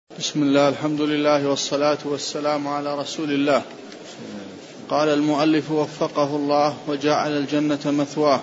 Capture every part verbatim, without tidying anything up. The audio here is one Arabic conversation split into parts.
بسم الله، الحمد لله والصلاة والسلام على رسول الله. قال المؤلف وفقه الله وجعل الجنة مثواه.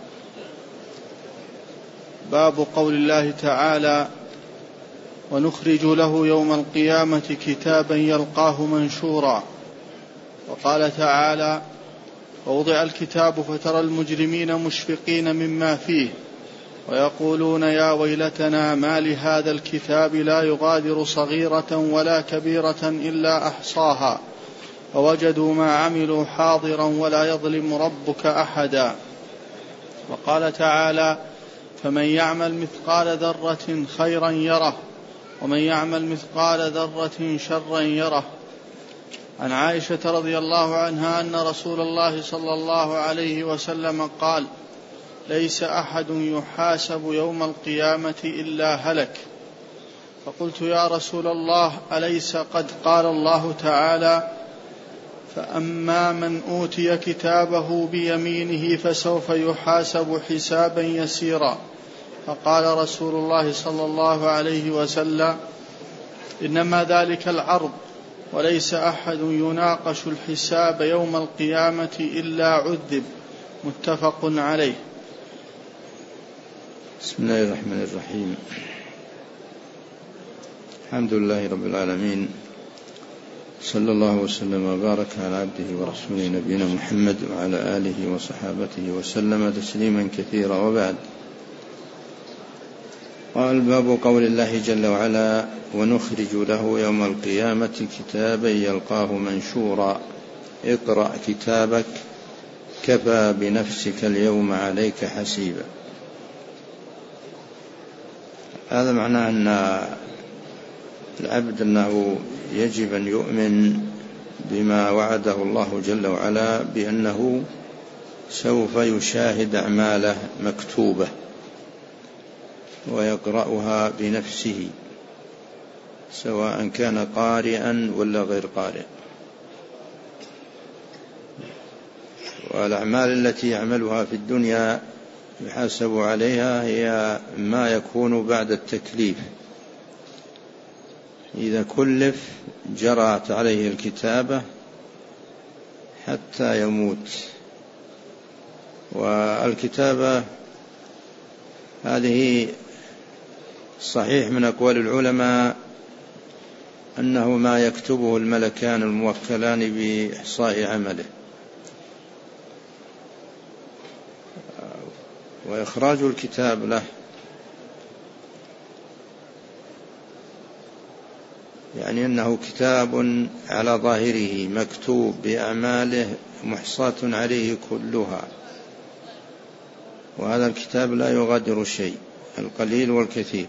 باب قول الله تعالى: ونخرج له يوم القيامة كتابا يلقاه منشورا. وقال تعالى: ووضع الكتاب فترى المجرمين مشفقين مما فيه ويقولون يا ويلتنا ما لهذا الكتاب لا يغادر صغيرة ولا كبيرة إلا أحصاها ووجدوا ما عملوا حاضرا ولا يظلم ربك أحدا. وقال تعالى: فمن يعمل مثقال ذرة خيرا يره ومن يعمل مثقال ذرة شرا يره. عن عائشة رضي الله عنها أن رسول الله صلى الله عليه وسلم قال: ليس أحد يحاسب يوم القيامة إلا هلك. فقلت: يا رسول الله، أليس قد قال الله تعالى: فأما من أوتي كتابه بيمينه فسوف يحاسب حسابا يسيرا. فقال رسول الله صلى الله عليه وسلم: إنما ذلك العرض، وليس أحد يناقش الحساب يوم القيامة إلا عذب. متفق عليه. بسم الله الرحمن الرحيم. الحمد لله رب العالمين، صلى الله وسلم وبارك على عبده ورسوله نبينا محمد وعلى آله وصحابته وسلم تسليما كثيرا. وبعد، قال: باب قول الله جل وعلا: ونخرج له يوم القيامة كتابا يلقاه منشورا. اقرأ كتابك كفى بنفسك اليوم عليك حسيبا. هذا معناه أن العبد أنه يجب أن يؤمن بما وعده الله جل وعلا بأنه سوف يشاهد أعماله مكتوبة ويقرأها بنفسه، سواء كان قارئا ولا غير قارئ. والأعمال التي يعملها في الدنيا يحاسب عليها هي ما يكون بعد التكليف. إذا كلف جرت عليه الكتابة حتى يموت. والكتابة هذه صحيح من أقوال العلماء أنه ما يكتبه الملكان الموكلان بإحصاء عمله، وإخراج الكتاب له يعني أنه كتاب على ظاهره مكتوب بأعماله محصاة عليه كلها، وهذا الكتاب لا يغادر شيء، القليل والكثير،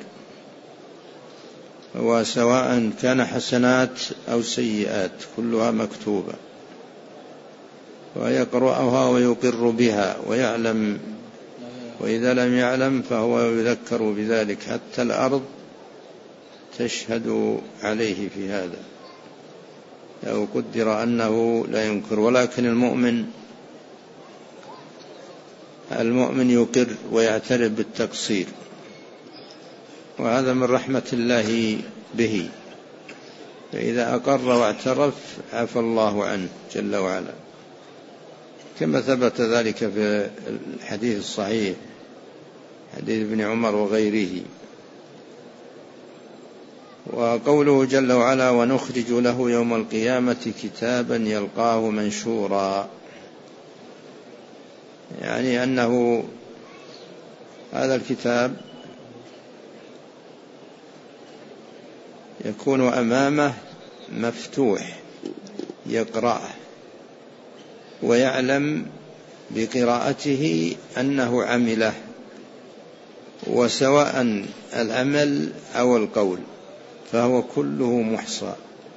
وسواء كان حسنات أو سيئات كلها مكتوبة، ويقرأها ويقر بها ويعلم، وإذا لم يعلم فهو يذكر بذلك. حتى الأرض تشهد عليه في هذا لو قدر أنه لا ينكر. ولكن المؤمن المؤمن يقر ويعترف بالتقصير، وهذا من رحمة الله به، فإذا أقر واعترف عفى الله عنه جل وعلا، كما ثبت ذلك في الحديث الصحيح، حديث ابن عمر وغيره. وقوله جل وعلا: ونخرج له يوم القيامة كتابا يلقاه منشورا، يعني أنه هذا الكتاب يكون أمامه مفتوح يقرأه ويعلم بقراءته أنه عمله، وسواء العمل أو القول فهو كله محصى.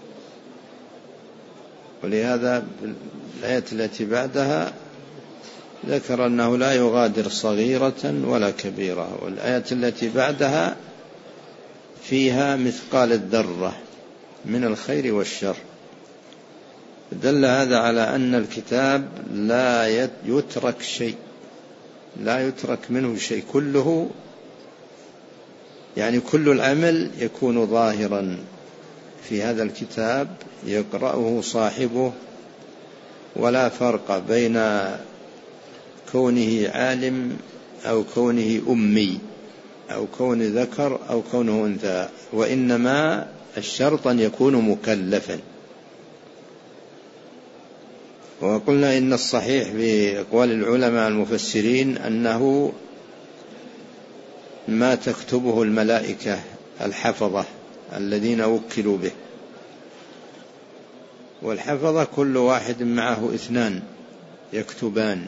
ولهذا الآية التي بعدها ذكر أنه لا يغادر صغيرة ولا كبيرة، والآية التي بعدها فيها مثقال الذرة من الخير والشر. دل هذا على أن الكتاب لا يترك شيء، لا يترك منه شيء، كله يعني كل العمل يكون ظاهرا في هذا الكتاب يقرأه صاحبه، ولا فرق بين كونه عالم أو كونه أمي أو كون ذكر أو كونه أنثى، وإنما الشرط أن يكون مكلفا. وقلنا إن الصحيح بأقوال العلماء المفسرين أنه ما تكتبه الملائكة الحفظة الذين وكلوا به، والحفظة كل واحد معه اثنان يكتبان،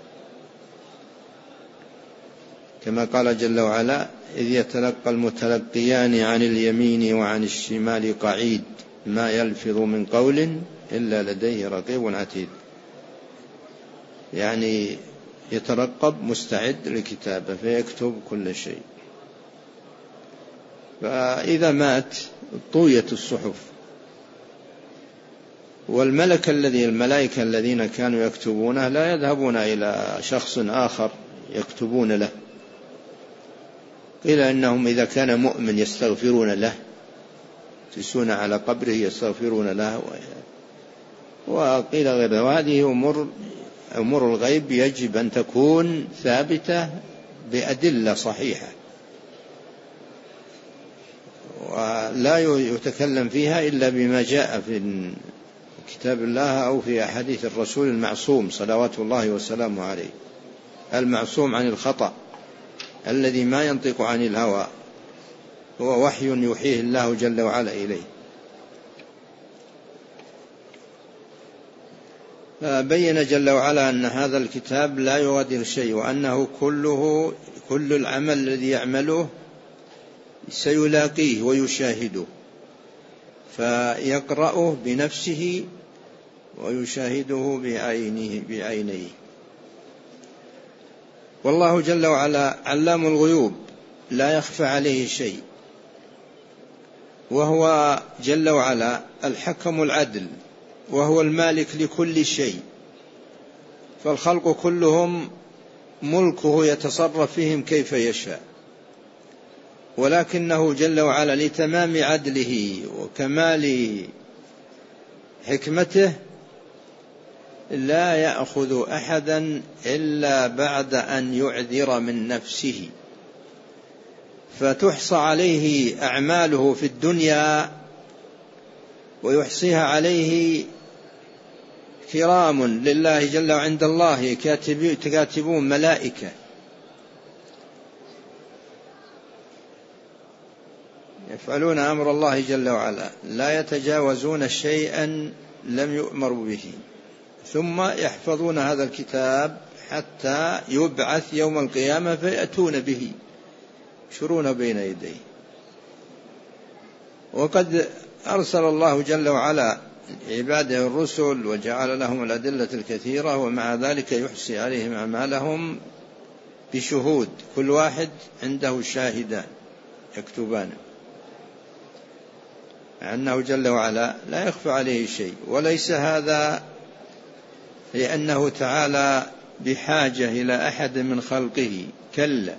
كما قال جل وعلا: إذ يتلقى المتلقيان عن اليمين وعن الشمال قعيد ما يلفظ من قول إلا لديه رقيب عتيد. يعني يترقب مستعد للكتابة فيكتب كل شيء. فإذا مات طويت الصحف، والملك الذي الملائكة الذين كانوا يكتبونه لا يذهبون إلى شخص آخر يكتبون له، قيل إنهم إذا كان مؤمن يستغفرون له، يجلسون على قبره يستغفرون له، وقيل غير. وهذه أمور أمور الغيب يجب أن تكون ثابتة بأدلة صحيحة، ولا يتكلم فيها إلا بما جاء في كتاب الله أو في أحاديث الرسول المعصوم صلوات الله وسلامه عليه، المعصوم عن الخطأ الذي ما ينطق عن الهوى، هو وحي يوحيه الله جل وعلا إليه. فبين جل وعلا أن هذا الكتاب لا يغادر شيء، وأنه كله كل العمل الذي يعمله سيلاقيه ويشاهده، فيقرأه بنفسه ويشاهده بعينه بعينيه. والله جل وعلا علام الغيوب لا يخفى عليه شيء، وهو جل وعلا الحكم العدل، وهو المالك لكل شيء، فالخلق كلهم ملكه يتصرف فيهم كيف يشاء، ولكنه جل وعلا لتمام عدله وكمال حكمته لا يأخذ أحدا إلا بعد أن يعذر من نفسه، فتحصى عليه أعماله في الدنيا ويحصيها عليه كرام لله جل وعند الله كاتبون ملائكة يفعلون أمر الله جل وعلا، لا يتجاوزون شيئا لم يؤمروا به، ثم يحفظون هذا الكتاب حتى يبعث يوم القيامة فيأتون به يشرون بين يديه. وقد أرسل الله جل وعلا عباده الرسل وجعل لهم الأدلة الكثيرة، ومع ذلك يحصي عليهم أعمالهم بشهود، كل واحد عنده شاهدان يكتبان، أنه جل وعلا لا يخفى عليه شيء. وليس هذا لأنه تعالى بحاجة إلى أحد من خلقه، كلا،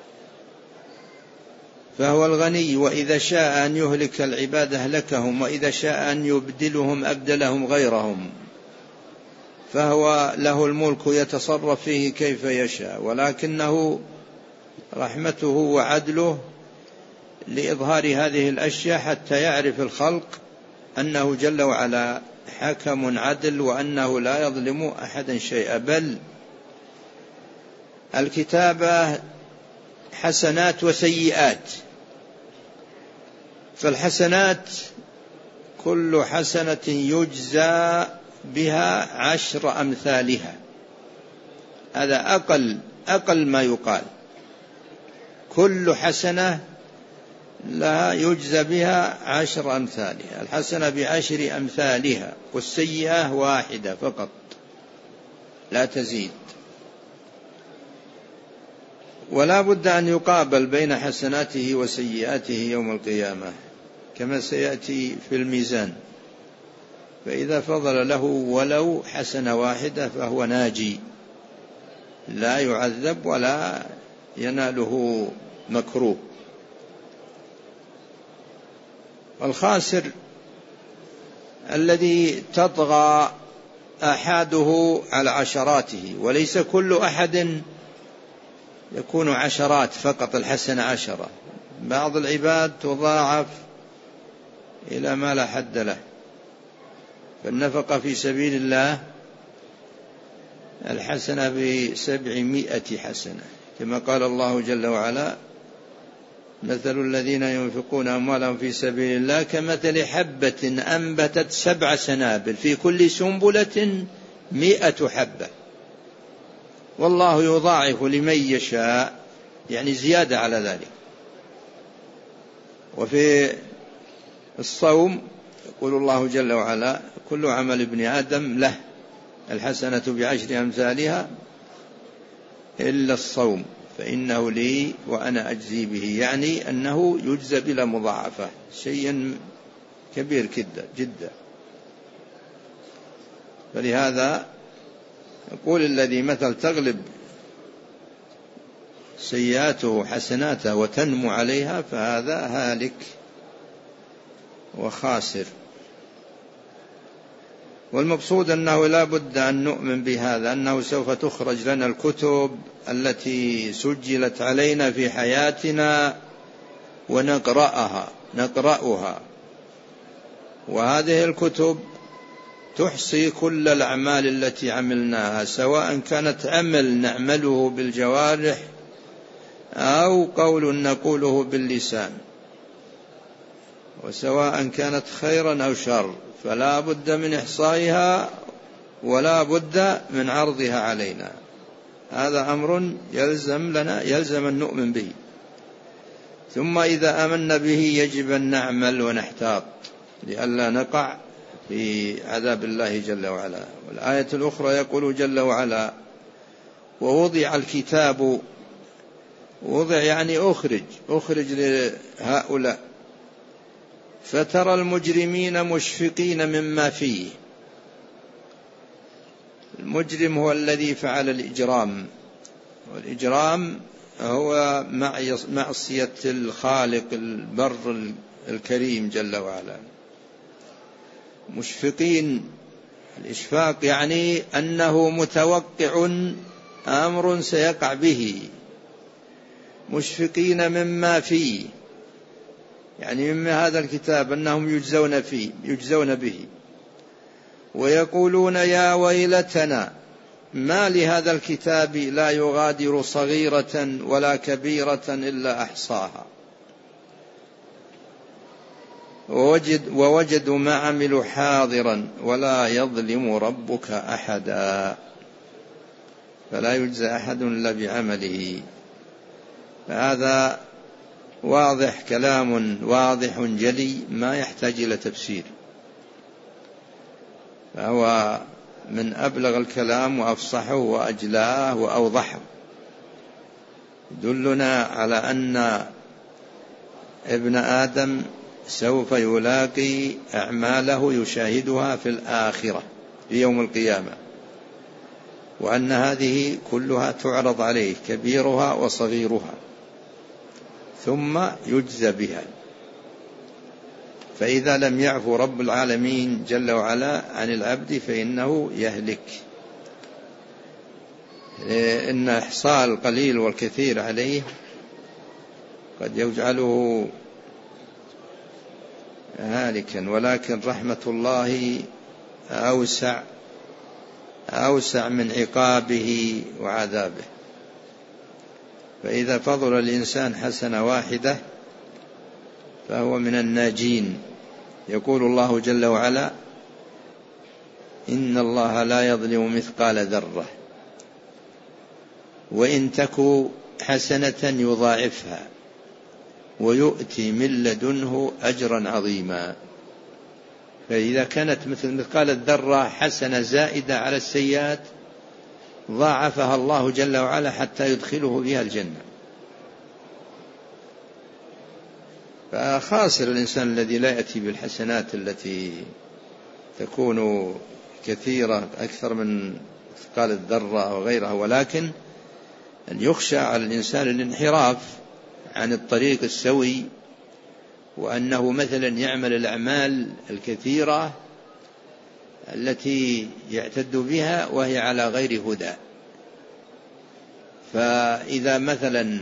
فهو الغني، وإذا شاء أن يهلك العباد أهلكهم، وإذا شاء أن يبدلهم أبدلهم غيرهم، فهو له الملك يتصرف فيه كيف يشاء، ولكنه رحمته وعدله لإظهار هذه الأشياء حتى يعرف الخلق أنه جل وعلا حكم عدل، وأنه لا يظلم أحدا شيئا، بل الكتابة حسنات وسيئات. فالحسنات كل حسنة يجزى بها عشر أمثالها، هذا أقل أقل ما يقال، كل حسنة لها يجزى بها عشر أمثالها، الحسنة بعشر أمثالها، والسيئة واحدة فقط لا تزيد. ولا بد أن يقابل بين حسناته وسيئاته يوم القيامة كما سيأتي في الميزان، فإذا فضل له ولو حسنة واحدة فهو ناجي، لا يعذب ولا يناله مكروه. الخاسر الذي تطغى آحاده على عشراته، وليس كل أحد يكون عشرات فقط، الحسنة عشرة، بعض العباد تضاعف إلى ما لا حد له. فالنفقة في سبيل الله الحسنة بسبعمائة حسنة، كما قال الله جل وعلا: مثل الذين ينفقون أموالهم في سبيل الله كمثل حبة أنبتت سبع سنابل في كل سنبلة مئة حبة والله يضاعف لمن يشاء، يعني زيادة على ذلك. وفي الصوم يقول الله جل وعلا: كل عمل ابن آدم له الحسنة بعشر أمثالها إلا الصوم فإنه لي وأنا أجزي به، يعني أنه يجزى بلا مضاعفة، شيء كبير جدا. فلهذا يقول: الذي مثل تغلب سيئاته حسناته وتنمو عليها فهذا هالك وخاسر. والمقصود أنه لا بد أن نؤمن بهذا، أنه سوف تخرج لنا الكتب التي سجلت علينا في حياتنا ونقرأها نقرأها وهذه الكتب تحصي كل الأعمال التي عملناها، سواء كانت عمل نعمله بالجوارح أو قول نقوله باللسان، وسواء كانت خيرا أو شر، فلا بد من إحصائها ولا بد من عرضها علينا. هذا أمر يلزم لنا يلزم أن نؤمن به. ثم إذا آمنا به يجب أن نعمل ونحتاط لئلا نقع في عذاب الله جل وعلا. والآية الأخرى يقول جل وعلا: ووضع الكتاب، وضع يعني أخرج أخرج لهؤلاء، فترى المجرمين مشفقين مما فيه. المجرم هو الذي فعل الإجرام، والإجرام هو معصية الخالق البر الكريم جل وعلا. مشفقين، الإشفاق يعني أنه متوقع أمر سيقع به، مشفقين مما فيه يعني مما هذا الكتاب أنهم يجزون فيه يجزون به، ويقولون: يا ويلتنا ما لهذا الكتاب لا يغادر صغيرة ولا كبيرة إلا أحصاها ووجد ووجدوا ما عملوا حاضرا ولا يظلم ربك أحدا. فلا يجزى أحد إلا بعمله. فهذا واضح، كلام واضح جلي ما يحتاج إلى تفسير، فهو من أبلغ الكلام وأفصحه وأجلاه وأوضحه، يدلنا على أن ابن آدم سوف يلاقي أعماله يشاهدها في الآخرة في يوم القيامة، وأن هذه كلها تعرض عليه كبيرها وصغيرها ثم يجزى بها. فإذا لم يعفو رب العالمين جل وعلا عن العبد فإنه يهلك. إن إحصاء القليل والكثير عليه قد يجعله هالكا، ولكن رحمة الله أوسع أوسع من عقابه وعذابه. فإذا فضل الإنسان حسنة واحدة فهو من الناجين. يقول الله جل وعلا: إن الله لا يظلم مثقال ذرة وإن تك حسنة يضاعفها ويؤتي من لدنه أجرا عظيما. فإذا كانت مثل مثقال الذرة حسنة زائدة على السيئات ضاعفها الله جل وعلا حتى يدخله بها الجنة. فخاسر الإنسان الذي لا يأتي بالحسنات التي تكون كثيرة أكثر من مثقال الذرة وغيرها، ولكن أن يخشى على الإنسان الانحراف عن الطريق السوي، وأنه مثلا يعمل الأعمال الكثيرة التي يعتد بها وهي على غير هدى. فإذا مثلا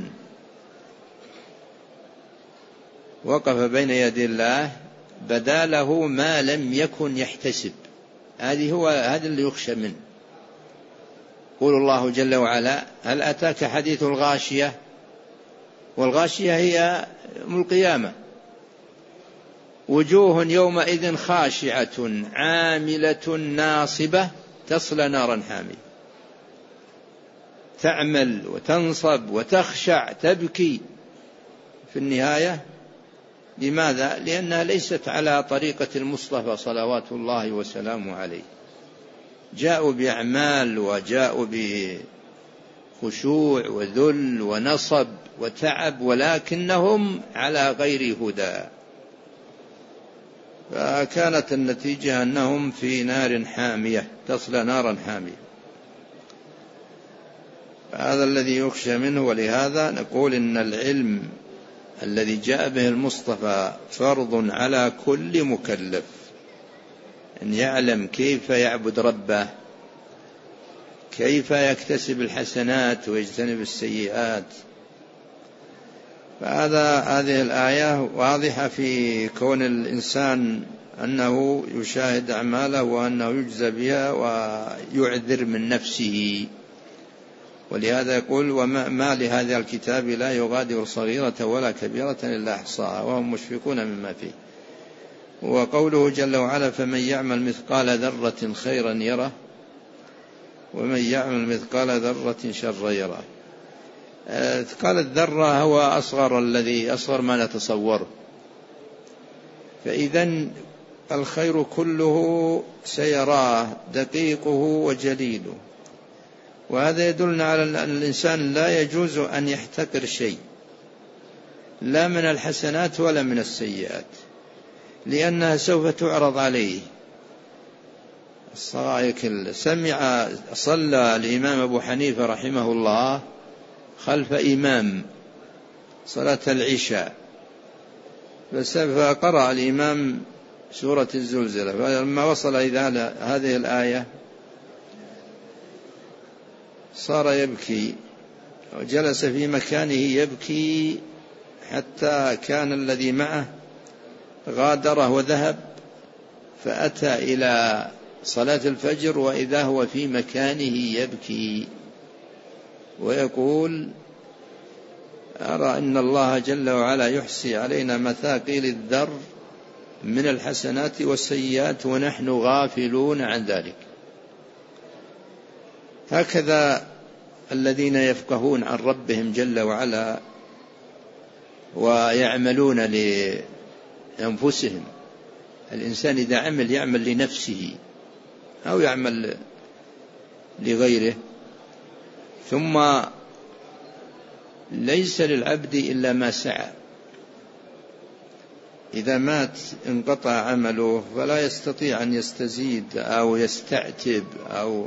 وقف بين يدي الله بدا له ما لم يكن يحتسب، هذه هو هذا اللي يخشى منه. يقول الله جل وعلا: هل أتاك حديث الغاشية؟ والغاشية هي يوم القيامة: وجوه يومئذ خاشعة عاملة ناصبة تصلى نارا حامية. تعمل وتنصب وتخشع تبكي في النهاية. لماذا؟ لأنها ليست على طريقة المصطفى صلوات الله وسلامه عليه. جاءوا بأعمال وجاءوا بخشوع وذل ونصب وتعب، ولكنهم على غير هدى. فكانت النتيجة أنهم في نار حامية تصلى نارا حامية. هذا الذي يخشى منه. ولهذا نقول إن العلم الذي جاء به المصطفى فرض على كل مكلف أن يعلم كيف يعبد ربه، كيف يكتسب الحسنات ويجتنب السيئات. فهذا هذه الآية واضحة في كون الإنسان أنه يشاهد أعماله وأنه يجزى بها ويعذر من نفسه. ولهذا يقول: وما لهذا الكتاب لا يغادر صغيرة ولا كبيرة إلا أحصاها وهم مشفقون مما فيه. وقوله جل وعلا: فمن يعمل مثقال ذرة خيرا يره ومن يعمل مثقال ذرة شرا يره. مثقال الذرة هو أصغر الذي أصغر ما نتصوره. فإذا الخير كله سيراه دقيقه وجليله. وهذا يدلنا على أن الإنسان لا يجوز أن يحتقر شيء، لا من الحسنات ولا من السيئات، لأنها سوف تعرض عليه. الصغائر سمع صلى الإمام أبو حنيفة رحمه الله خلف إمام صلاة العشاء، فقرأ الإمام سورة الزلزلة، فلما وصل إلى هذه الآية صار يبكي وجلس في مكانه يبكي حتى كان الذي معه غادره وذهب، فأتى إلى صلاة الفجر وإذا هو في مكانه يبكي ويقول: أرى أن الله جل وعلا يحصي علينا مثاقيل الذر من الحسنات والسيئات ونحن غافلون عن ذلك. هكذا الذين يفقهون عن ربهم جل وعلا ويعملون لأنفسهم. الإنسان إذا عمل يعمل لنفسه أو يعمل لغيره، ثم ليس للعبد إلا ما سعى. إذا مات انقطع عمله فلا يستطيع أن يستزيد أو يستعتب أو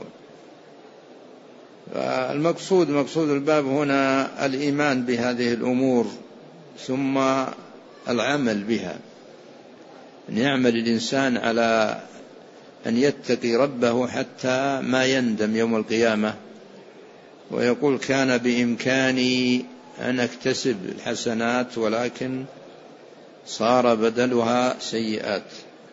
المقصود مقصود الباب هنا الإيمان بهذه الأمور ثم العمل بها. أن يعمل الإنسان على أن يتقي ربه حتى ما يندم يوم القيامة ويقول: كان بإمكاني أن أكتسب الحسنات ولكن صار بدلها سيئات.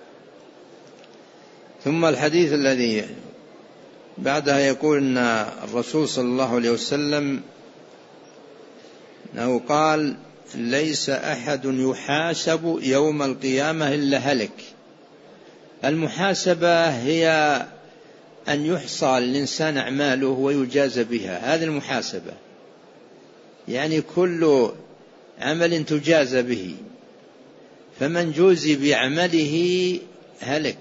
ثم الحديث الذي بعدها يقول أن الرسول صلى الله عليه وسلم أنه قال: ليس أحد يحاسب يوم القيامة إلا هلك. المحاسبة هي أن يحصى للإنسان أعماله ويجازى بها، هذه المحاسبة، يعني كل عمل تجازى به، فمن جوزي بعمله هلك.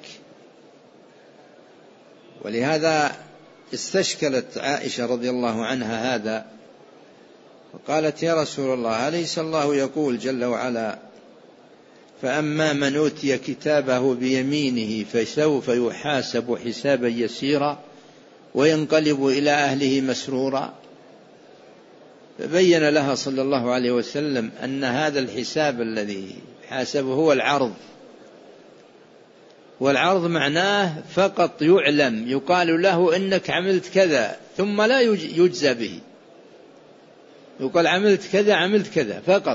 ولهذا استشكلت عائشة رضي الله عنها هذا وقالت: يا رسول الله، أليس الله يقول جل وعلا: فأما من أوتي كتابه بيمينه فسوف يحاسب حسابا يسيرا وينقلب إلى أهله مسرورا؟ فبين لها صلى الله عليه وسلم أن هذا الحساب الذي حاسبه هو العرض، والعرض معناه فقط يعلم، يقال له إنك عملت كذا ثم لا يجزى به، يقال عملت كذا عملت كذا فقط،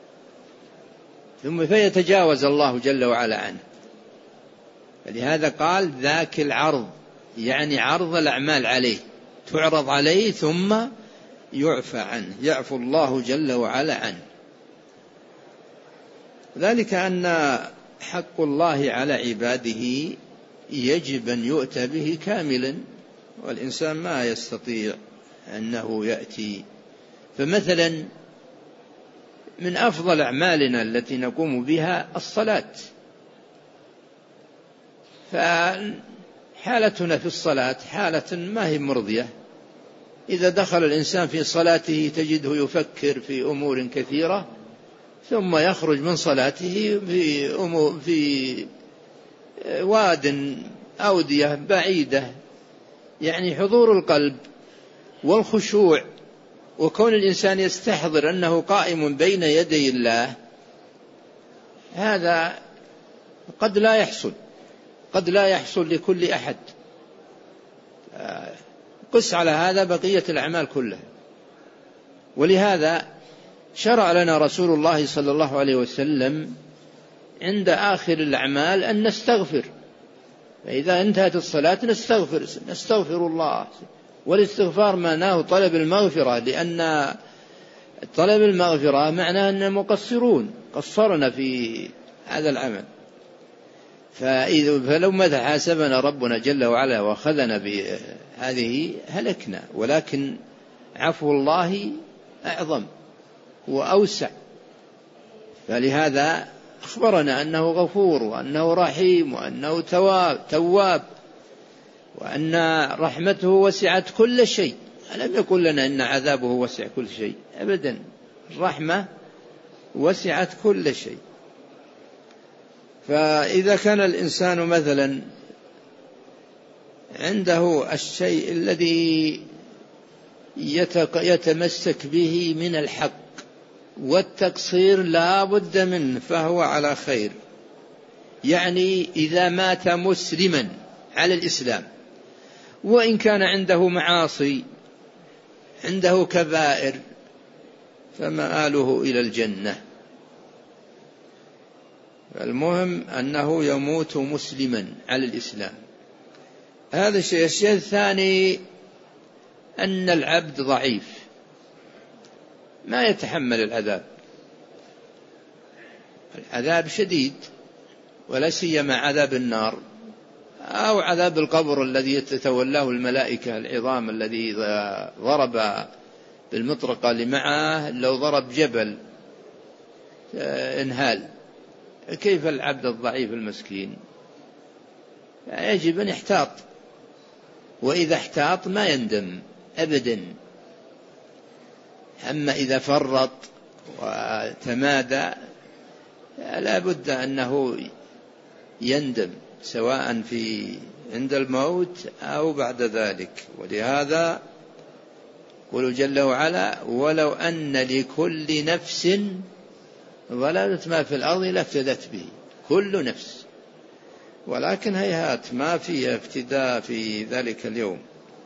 ثم فيتجاوز الله جل وعلا عنه. فلهذا قال ذاك العرض، يعني عرض الأعمال عليه، تعرض عليه ثم يعفى عنه، يعفو الله جل وعلا عنه. ذلك أن حق الله على عباده يجب أن يؤتى به كاملا، والإنسان ما يستطيع أنه يأتي. فمثلا من أفضل أعمالنا التي نقوم بها الصلاة، فحالتنا في الصلاة حالة ما هي مرضية. إذا دخل الإنسان في صلاته تجده يفكر في أمور كثيرة، ثم يخرج من صلاته في أمور في واد أودية بعيدة. يعني حضور القلب والخشوع وكون الإنسان يستحضر أنه قائم بين يدي الله، هذا قد لا يحصل، قد لا يحصل لكل أحد. قس على هذا بقية الأعمال كلها. ولهذا شرع لنا رسول الله صلى الله عليه وسلم عند آخر الأعمال أن نستغفر، فإذا انتهت الصلاة نستغفر نستغفر الله. والاستغفار معناه طلب المغفرة، لأن طلب المغفرة معناه أننا مقصرون، قصرنا في هذا العمل. فإذا فلو ماذا حاسبنا ربنا جل وعلا وأخذنا بهذه هلكنا، ولكن عفو الله أعظم وأوسع. فلهذا أخبرنا أنه غفور وأنه رحيم وأنه تواب, تواب وأن رحمته وسعت كل شيء. ألم يقل لنا أن عذابه وسع كل شيء؟ أبدا، الرحمة وسعت كل شيء. فإذا كان الإنسان مثلا عنده الشيء الذي يتمسك به من الحق والتقصير لا بد منه، فهو على خير. يعني إذا مات مسلما على الإسلام، وإن كان عنده معاصي، عنده كبائر، فمآله إلى الجنة. المهم أنه يموت مسلما على الإسلام. هذا الشيء. الشيء الثاني أن العبد ضعيف ما يتحمل العذاب، العذاب شديد، ولا سيما عذاب النار أو عذاب القبر الذي يتولاه الملائكة العظام، الذي إذا ضرب بالمطرقة اللي معه لو ضرب جبل انهال. كيف العبد الضعيف المسكين؟ يجب أن يحتاط، وإذا احتاط ما يندم أبدا. أما إذا فرط وتمادى لا بد أنه يندم، سواء في عند الموت أو بعد ذلك. ولهذا قل جل وعلا ولو أن لكل نفس ظلمت ما في الأرض لافتدت به، كل نفس، ولكن هيهات ما في افتداء في ذلك اليوم.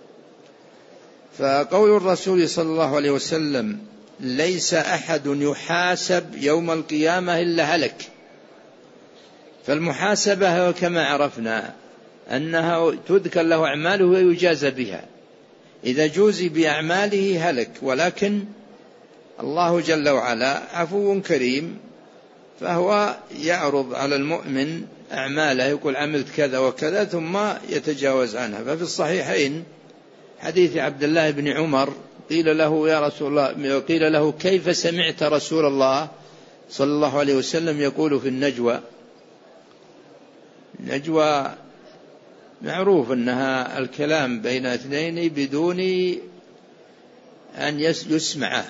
فقول الرسول صلى الله عليه وسلم ليس أحد يحاسب يوم القيامة إلا هلك. فالمحاسبة كما عرفنا أنها تذكر له أعماله ويجازى بها، إذا جوزي بأعماله هلك. ولكن الله جل وعلا عفو كريم، فهو يعرض على المؤمن أعماله، يقول عملت كذا وكذا ثم يتجاوز عنها. ففي الصحيحين حديث عبد الله بن عمر قيل له يا رسول الله، قيل له كيف سمعت رسول الله صلى الله عليه وسلم يقول في النجوى؟ النجوى معروف أنها الكلام بين اثنين بدون أن يسمع،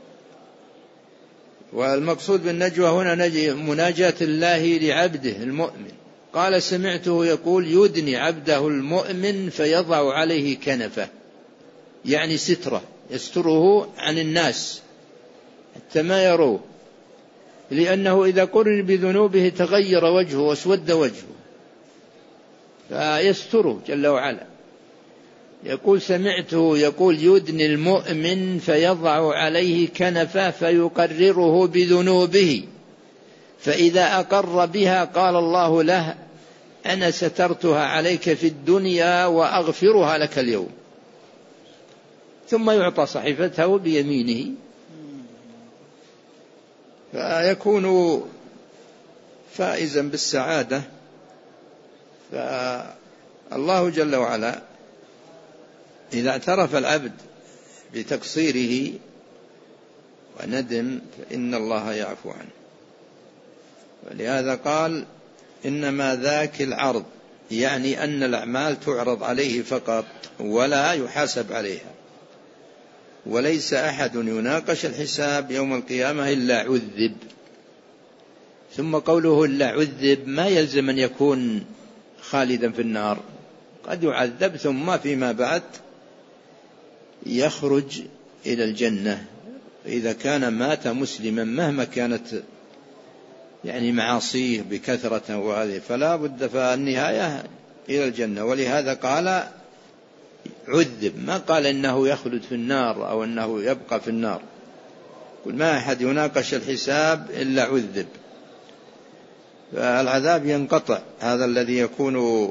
والمقصود بالنجوى هنا مناجاة الله لعبده المؤمن. قال سمعته يقول يدني عبده المؤمن فيضع عليه كنفه، يعني سترة يستره عن الناس حتى ما يروه، لأنه إذا قرن بذنوبه تغير وجهه واسود وجهه. فيستره جل وعلا. يقول سمعته يقول يدني المؤمن فيضع عليه كنفه فيقرره بذنوبه، فإذا أقر بها قال الله له أنا سترتها عليك في الدنيا وأغفرها لك اليوم، ثم يعطى صحيفته بيمينه فيكون فائزا بالسعادة. فالله جل وعلا إذا اعترف العبد بتقصيره وندم فإن الله يعفو عنه. ولهذا قال إنما ذاك العرض، يعني أن الأعمال تعرض عليه فقط ولا يحاسب عليها، وليس أحد يناقش الحساب يوم القيامة إلا عذب. ثم قوله إلا عذب ما يلزم أن يكون خالدا في النار، قد يعذب ثم فيما بعد يخرج إلى الجنة إذا كان مات مسلما مهما كانت يعني معاصيه بكثرة وهذه، فلا بد فالنهاية إلى الجنة. ولهذا قال عذب، ما قال إنه يخلد في النار أو أنه يبقى في النار. قل ما أحد يناقش الحساب إلا عذب، فالعذاب ينقطع، هذا الذي يكون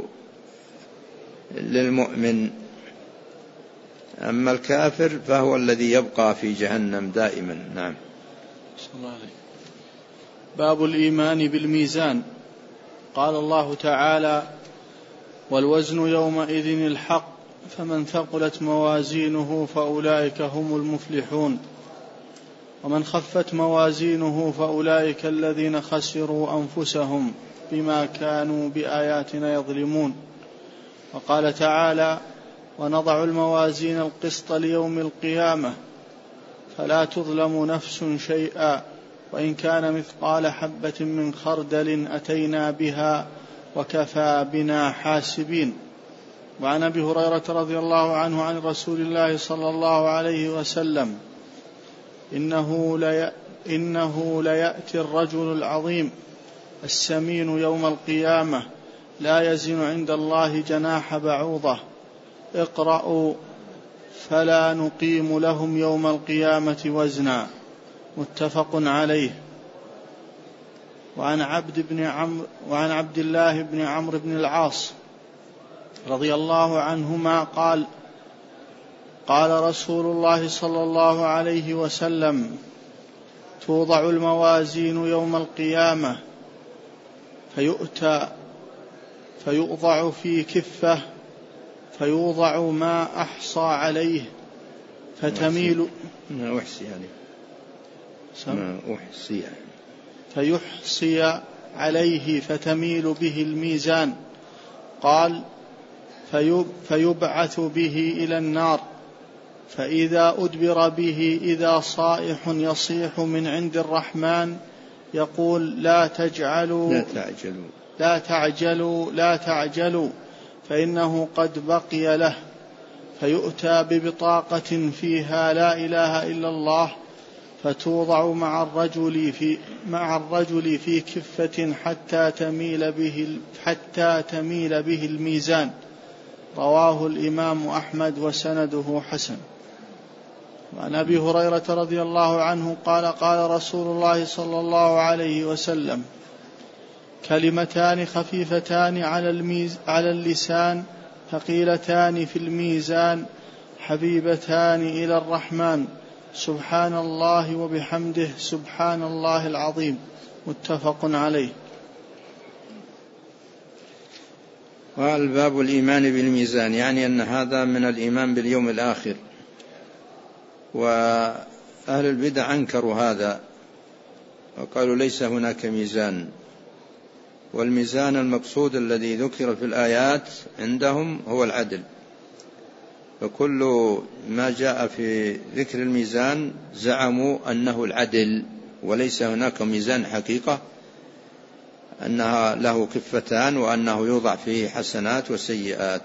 للمؤمن. أما الكافر فهو الذي يبقى في جهنم دائما. نعم. باب الإيمان بالميزان. قال الله تعالى والوزن يومئذ الحق فمن ثقلت موازينه فأولئك هم المفلحون ومن خفت موازينه فأولئك الذين خسروا أنفسهم بما كانوا بآياتنا يظلمون. وقال تعالى ونضع الموازين القسط ليوم القيامة فلا تظلم نفس شيئا وإن كان مثقال حبة من خردل أتينا بها وكفى بنا حاسبين. وعن أبي هريرة رضي الله عنه عن رسول الله صلى الله عليه وسلم إنه, لي إنه ليأتي الرجل العظيم السمين يوم القيامة لا يزن عند الله جناح بعوضة اقرأوا فلا نقيم لهم يوم القيامة وزنا. متفق عليه. وعن عبد بن عمرو وعن عبد الله بن عمرو بن العاص رضي الله عنهما قال قال رسول الله صلى الله عليه وسلم توضع الموازين يوم القيامة فيؤتى فيوضع في كفة فيوضع ما أحصى عليه فتميل ما أحصي عليه ما أحصي فيحصي عليه فتميل به الميزان. قال فيبعث به إلى النار فإذا أدبر به إذا صائح يصيح من عند الرحمن يقول لا تجعلوا لا تعجلوا لا تعجلوا لا تعجلوا فإنه قد بقي له. فيؤتى ببطاقة فيها لا إله إلا الله فتوضع مع الرجل في مع الرجل في كفة حتى تميل به حتى تميل به الميزان. رواه الإمام أحمد وسنده حسن. وعن أبي هريرة رضي الله عنه قال قال رسول الله صلى الله عليه وسلم كلمتان خفيفتان على الميز على اللسان ثقيلتان في الميزان حبيبتان إلى الرحمن سبحان الله وبحمده سبحان الله العظيم. متفق عليه. قال باب الإيمان بالميزان، يعني أن هذا من الإيمان باليوم الآخر. وأهل البدع أنكروا هذا وقالوا ليس هناك ميزان، والميزان المقصود الذي ذكر في الآيات عندهم هو العدل، فكل ما جاء في ذكر الميزان زعموا أنه العدل، وليس هناك ميزان حقيقة أنها له كفتان وأنه يوضع فيه حسنات وسيئات.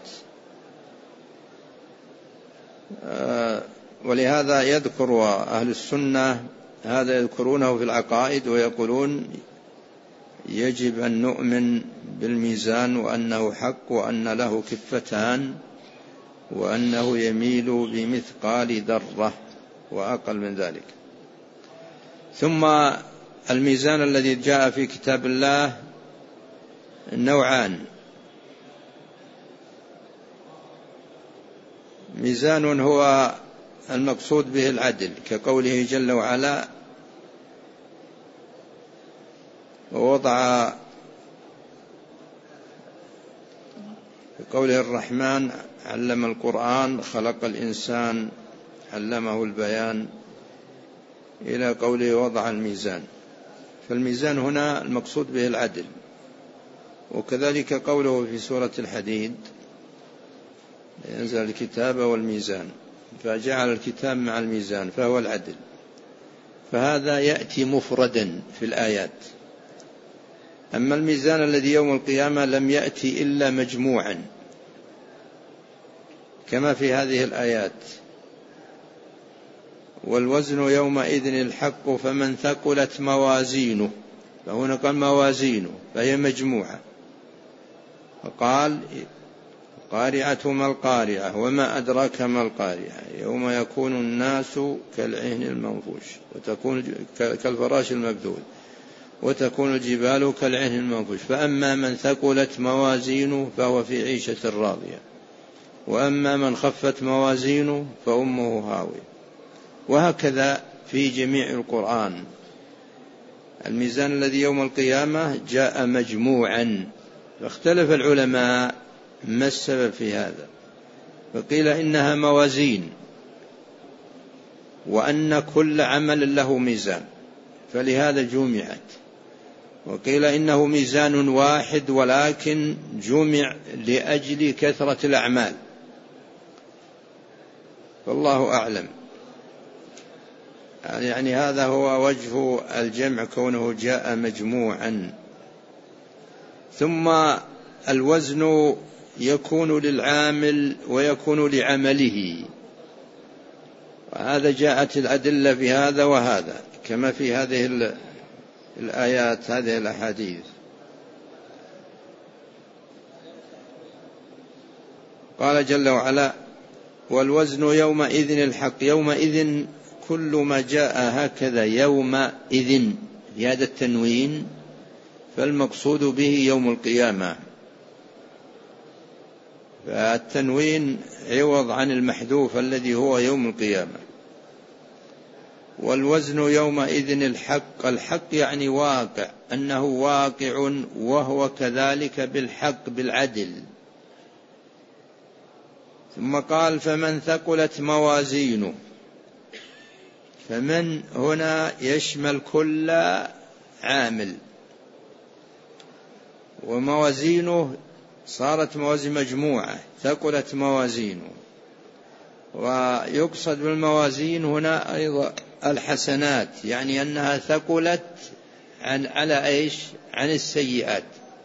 ولهذا يذكر أهل السنة هذا، يذكرونه في العقائد ويقولون يجب أن نؤمن بالميزان وأنه حق وأن له كفتان وأنه يميل بمثقال ذرة وأقل من ذلك. ثم الميزان الذي جاء في كتاب الله نوعان: ميزان هو المقصود به العدل كقوله جل وعلا: ووضع كقوله الرحمن علم القرآن خلق الإنسان علمه البيان إلى قوله وضع الميزان. فالميزان هنا المقصود به العدل. وكذلك قوله في سورة الحديد: ينزل الكتاب والميزان، فجعل الكتاب مع الميزان فهو العدل. فهذا يأتي مفردا في الآيات. أما الميزان الذي يوم القيامة لم يأتي إلا مجموعا كما في هذه الآيات: والوزن يومئذ الحق فمن ثقلت موازينه. فهنا قال موازينه فهي مجموعة. فقال: قارعة ما القارعة وما أدراك ما القارعة يوم يكون الناس كالعهن المنفوش وتكون كالفراش المبثوث وتكون الجبال كالعهن المنفوش فأما من ثقلت موازينه فهو في عيشة راضية وأما من خفت موازينه فأمه هاوية. وهكذا في جميع القرآن. الميزان الذي يوم القيامة جاء مجموعا، فاختلف العلماء ما السبب في هذا، فقيل إنها موازين وأن كل عمل له ميزان فلهذا جمعت، وقيل إنه ميزان واحد ولكن جمع لأجل كثرة الأعمال، فالله أعلم. يعني هذا هو وجه الجمع كونه جاء مجموعا. ثم الوزن يكون للعامل ويكون لعمله، وهذا جاءت الأدلة في هذا وهذا كما في هذه الآيات هذه الأحاديث. قال جل وعلا: والوزن يومئذ الحق. يومئذ كل ما جاء هكذا يومئذ بهذا التنوين فالمقصود به يوم القيامة، فالتنوين عوض عن المحذوف الذي هو يوم القيامة. والوزن يومئذ الحق. الحق يعني واقع، أنه واقع وهو كذلك بالحق بالعدل. ثم قال: فمن ثقلت موازينه. فمن هنا يشمل كل عامل، وموازينه صارت موازين مجموعة ثقلت موازينه. ويقصد بالموازين هنا أيضا الحسنات، يعني أنها ثقلت عن على إيش؟ عن السيئات.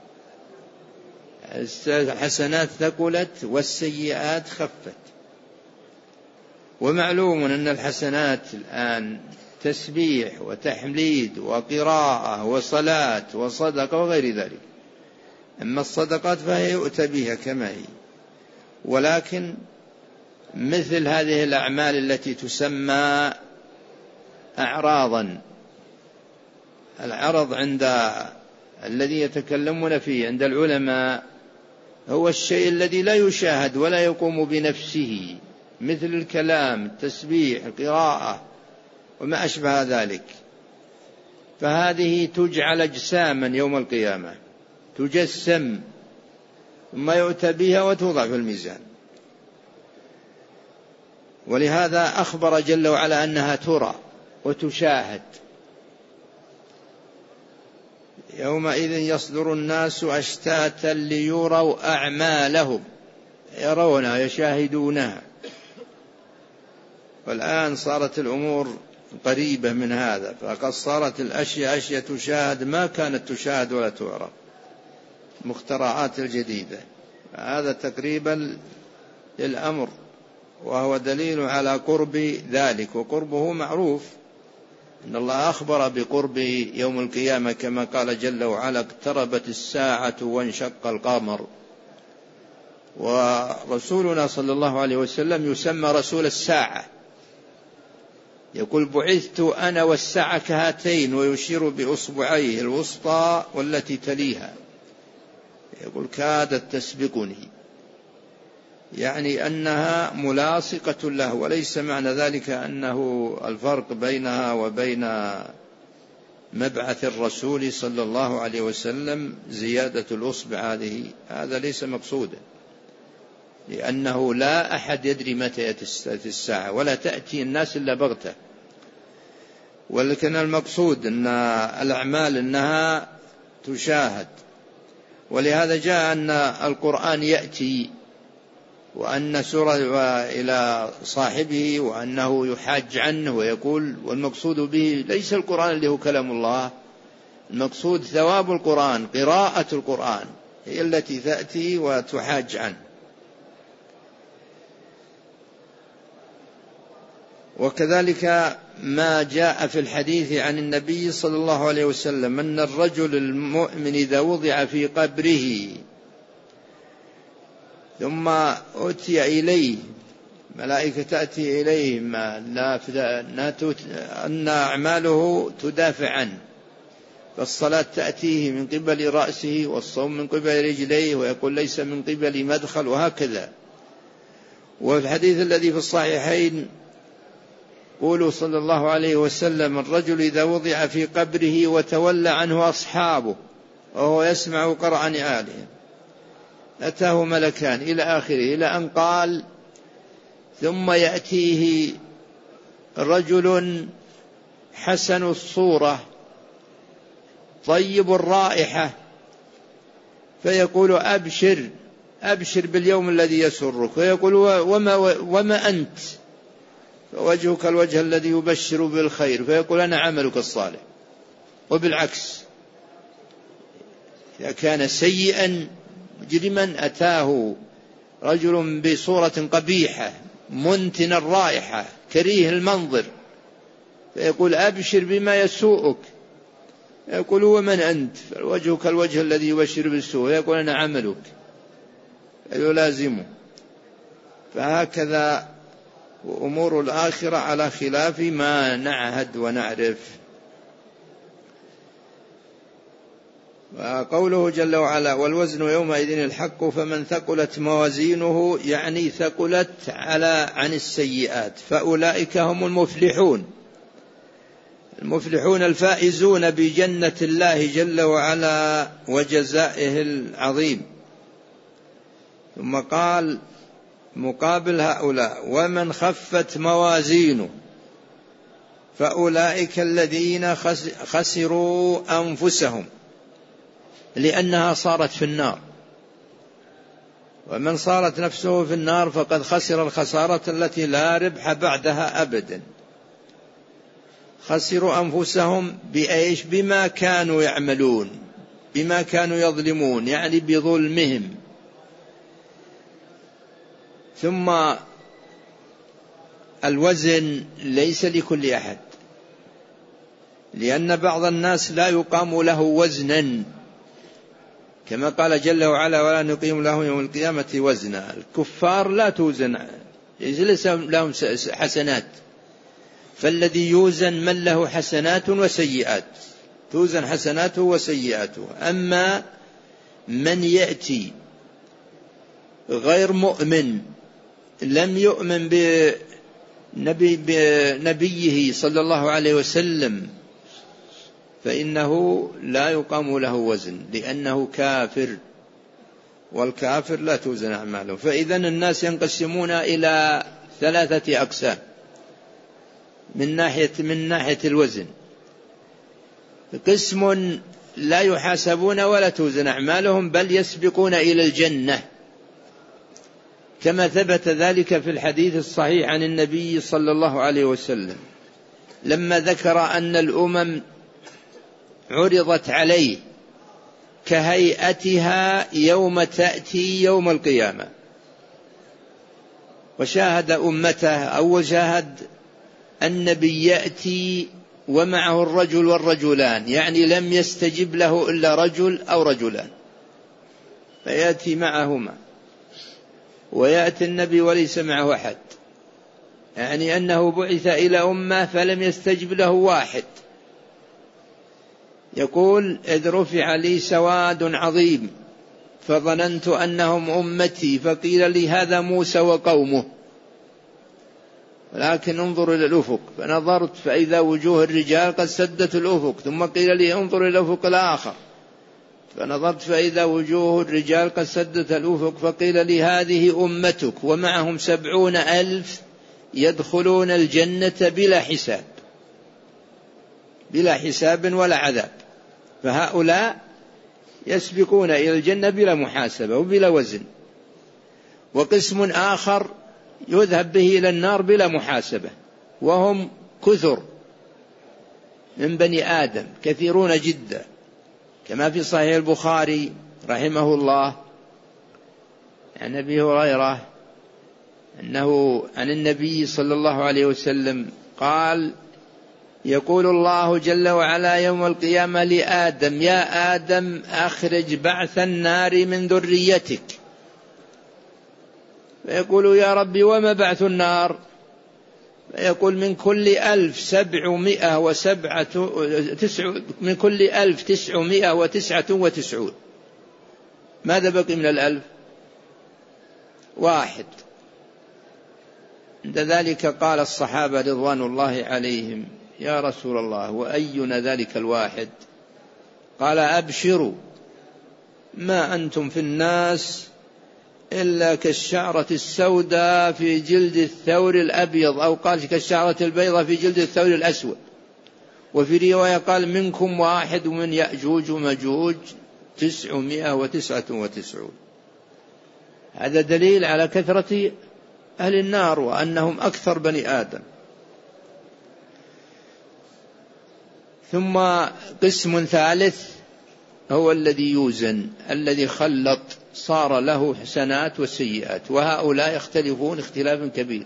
الحسنات ثقلت والسيئات خفت. ومعلوم أن الحسنات الآن تسبيح وتحميد وقراءة وصلاة وصدقة وغير ذلك. أما الصدقات فهي يؤتى بها كما هي، ولكن مثل هذه الأعمال التي تسمى أعراضا. العرض عند الذي يتكلمون فيه عند العلماء هو الشيء الذي لا يشاهد ولا يقوم بنفسه، مثل الكلام، التسبيح، القراءة وما أشبه ذلك. فهذه تجعل أجساما يوم القيامة، تجسم ثم يؤتى بها وتوضع في الميزان. ولهذا أخبر جل وعلا أنها ترى وتشاهد. يومئذ يصدر الناس أشتاتا ليروا أعمالهم، يرونها يشاهدونها. والآن صارت الأمور قريبة من هذا، فقد صارت الأشياء أشياء تشاهد ما كانت تشاهد ولا تعرف، مخترعات الجديدة. هذا تقريبا للأمر، وهو دليل على قرب ذلك، وقربه معروف إن الله أخبر بقرب يوم القيامة كما قال جل وعلا: اقتربت الساعة وانشق القمر. ورسولنا صلى الله عليه وسلم يسمى رسول الساعة، يقول: بعثت أنا والساعة كهاتين، ويشير بأصبعيه الوسطى والتي تليها، يقول: كادت تسبقني، يعني أنها ملاصقة له، وليس معنى ذلك أنه الفرق بينها وبين مبعث الرسول صلى الله عليه وسلم زيادة الأصبع هذه، هذا ليس مقصودا، لأنه لا أحد يدري متى يأتي الساعة، ولا تأتي الناس إلا بغتة. ولكن المقصود أن الأعمال أنها تشاهد، ولهذا جاء أن القرآن يأتي وأن سورة إلى صاحبه وأنه يحاج عنه ويقول، والمقصود به ليس القرآن اللي هو كلام الله، المقصود ثواب القرآن، قراءة القرآن هي التي تأتي وتحاج عنه. وكذلك ما جاء في الحديث عن النبي صلى الله عليه وسلم أن الرجل المؤمن إذا وضع في قبره ثم أتي إليه ملائكة تأتي إليه أن أعماله تدافع عنه، فالصلاة تأتيه من قبل رأسه، والصوم من قبل رجليه، ويقول ليس من قبل مدخل، وهكذا. وفي الحديث الذي في الصحيحين قولوا صلى الله عليه وسلم: الرجل إذا وضع في قبره وتولى عنه أصحابه وهو يسمع قرع نعالهم أتاه ملكان إلى آخره، إلى أن قال: ثم يأتيه رجل حسن الصورة طيب الرائحة فيقول: أبشر أبشر باليوم الذي يسرك، فيقول: وما, وما أنت؟ فوجهك الوجه الذي يبشر بالخير، فيقول: أنا عملك الصالح. وبالعكس، إذا كان سيئا مجرما أتاه رجل بصورة قبيحة منتن الرائحة كريه المنظر، فيقول: أبشر بما يسوءك، يقول: ومن أنت؟ فوجهك الوجه الذي يبشر بالسوء، يقول: أنا عملك، يلازمه. فهكذا وأمور الآخرة على خلاف ما نعهد ونعرف. وقوله جل وعلا: والوزن يومئذ الحق فمن ثقلت موازينه، يعني ثقلت على عن السيئات، فأولئك هم المفلحون، المفلحون الفائزون بجنة الله جل وعلا وجزائه العظيم. ثم قال مقابل هؤلاء: ومن خفت موازينه فأولئك الذين خسروا أنفسهم، لأنها صارت في النار، ومن صارت نفسه في النار فقد خسر الخسارة التي لا ربح بعدها أبدا. خسروا أنفسهم بأيش؟ بما كانوا يعملون، بما كانوا يظلمون، يعني بظلمهم. ثم الوزن ليس لكل أحد، لأن بعض الناس لا يقام له وزنا، كما قال جل وعلا: ولا نقيم له يوم القيامة وزنا. الكفار لا توزن، ليس لهم حسنات، فالذي يوزن من له حسنات وسيئات، توزن حسناته وسيئاته. أما من يأتي غير مؤمن، لم يؤمن بنبي بنبيه صلى الله عليه وسلم، فإنه لا يقام له وزن، لأنه كافر، والكافر لا توزن أعماله. فإذا الناس ينقسمون إلى ثلاثة أقسام من ناحية من ناحية الوزن: قسم لا يحاسبون ولا توزن أعمالهم، بل يسبقون إلى الجنة، كما ثبت ذلك في الحديث الصحيح عن النبي صلى الله عليه وسلم لما ذكر أن الأمم عرضت عليه كهيئتها يوم تأتي يوم القيامة، وشاهد أمته، أو شاهد النبي يأتي ومعه الرجل والرجلان، يعني لم يستجب له إلا رجل أو رجلان، فيأتي معهما، ويأتي النبي وليس معه أحد، يعني أنه بعث إلى أمة فلم يستجب له واحد. يقول: إذ رفع لي سواد عظيم فظننت أنهم أمتي، فقيل لي هذا موسى وقومه، ولكن انظر إلى الأفق، فنظرت فإذا وجوه الرجال قد سدت الأفق، ثم قيل لي انظر إلى الأفق الآخر، فنظرت فإذا وجوه الرجال قد سدت الأفق، فقيل لي هذه أمتك ومعهم سبعون ألف يدخلون الجنة بلا حساب، بلا حساب ولا عذاب، فهؤلاء يسبقون إلى الجنة بلا محاسبة وبلا وزن. وقسم آخر يذهب به إلى النار بلا محاسبة، وهم كثر من بني آدم، كثيرون جدا، كما في صحيح البخاري رحمه الله عن أبي هريرة أنه عن النبي صلى الله عليه وسلم قال: يقول الله جل وعلا يوم القيامة لآدم: يا آدم أخرج بعث النار من ذريتك. فيقول: يا ربي وما بعث النار؟ فيقول: من كل ألف سبعمائة وسبعة تسع من كل ألف تسعمائة وتسعة وتسعون. ماذا بقي من الألف؟ واحد. عند ذلك قال الصحابة رضوان الله عليهم: يا رسول الله وأينا ذلك الواحد؟ قال: أبشروا، ما أنتم في الناس إلا كالشعرة السوداء في جلد الثور الأبيض، أو قال كالشعرة البيضاء في جلد الثور الأسود. وفي رواية قال: منكم واحد من يأجوج ومجوج تسعمائة وتسعة وتسعون. هذا دليل على كثرة أهل النار وأنهم أكثر بني آدم. ثم قسم ثالث هو الذي يوزن، الذي خلط، صار له حسنات وسيئات، وهؤلاء يختلفون اختلافا كبير.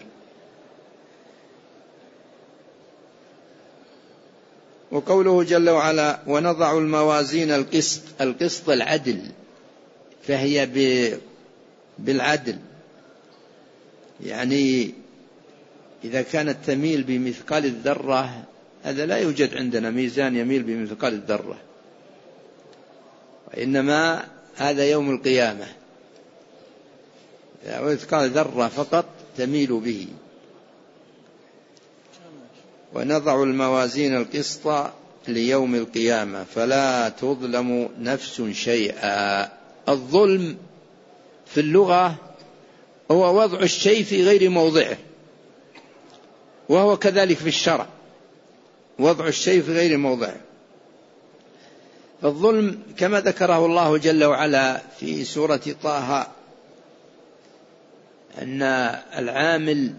وقوله جل وعلا: ونضع الموازين القسط، القسط العدل، فهي بالعدل، يعني إذا كانت تميل بمثقال الذرة، هذا لا يوجد عندنا ميزان يميل بمثقال الذرة، وإنما هذا يوم القيامة مثقال ذرة فقط تميل به. ونضع الموازين القسط ليوم القيامة فلا تظلم نفس شيئا. الظلم في اللغة هو وضع الشيء في غير موضعه، وهو كذلك في الشرع، وضع الشيء في غير موضعه. الظلم كما ذكره الله جل وعلا في سورة طه، أن العامل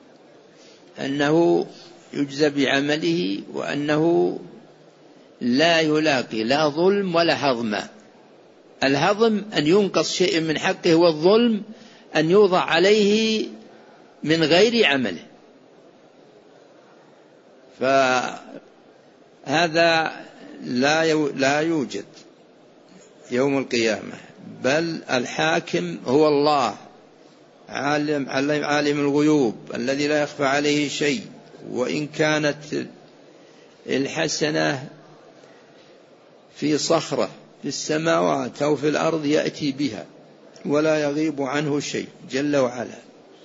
أنه يجزى بعمله، وأنه لا يلاقي لا ظلم ولا هضم. الهضم أن ينقص شيء من حقه، والظلم أن يوضع عليه من غير عمله. فهذا لا لا يوجد يوم القيامة، بل الحاكم هو الله، عالم عالم الغيوب الذي لا يخفى عليه شيء. وإن كانت الحسنة في صخرة في السماوات أو في الأرض يأتي بها ولا يغيب عنه شيء جل وعلا.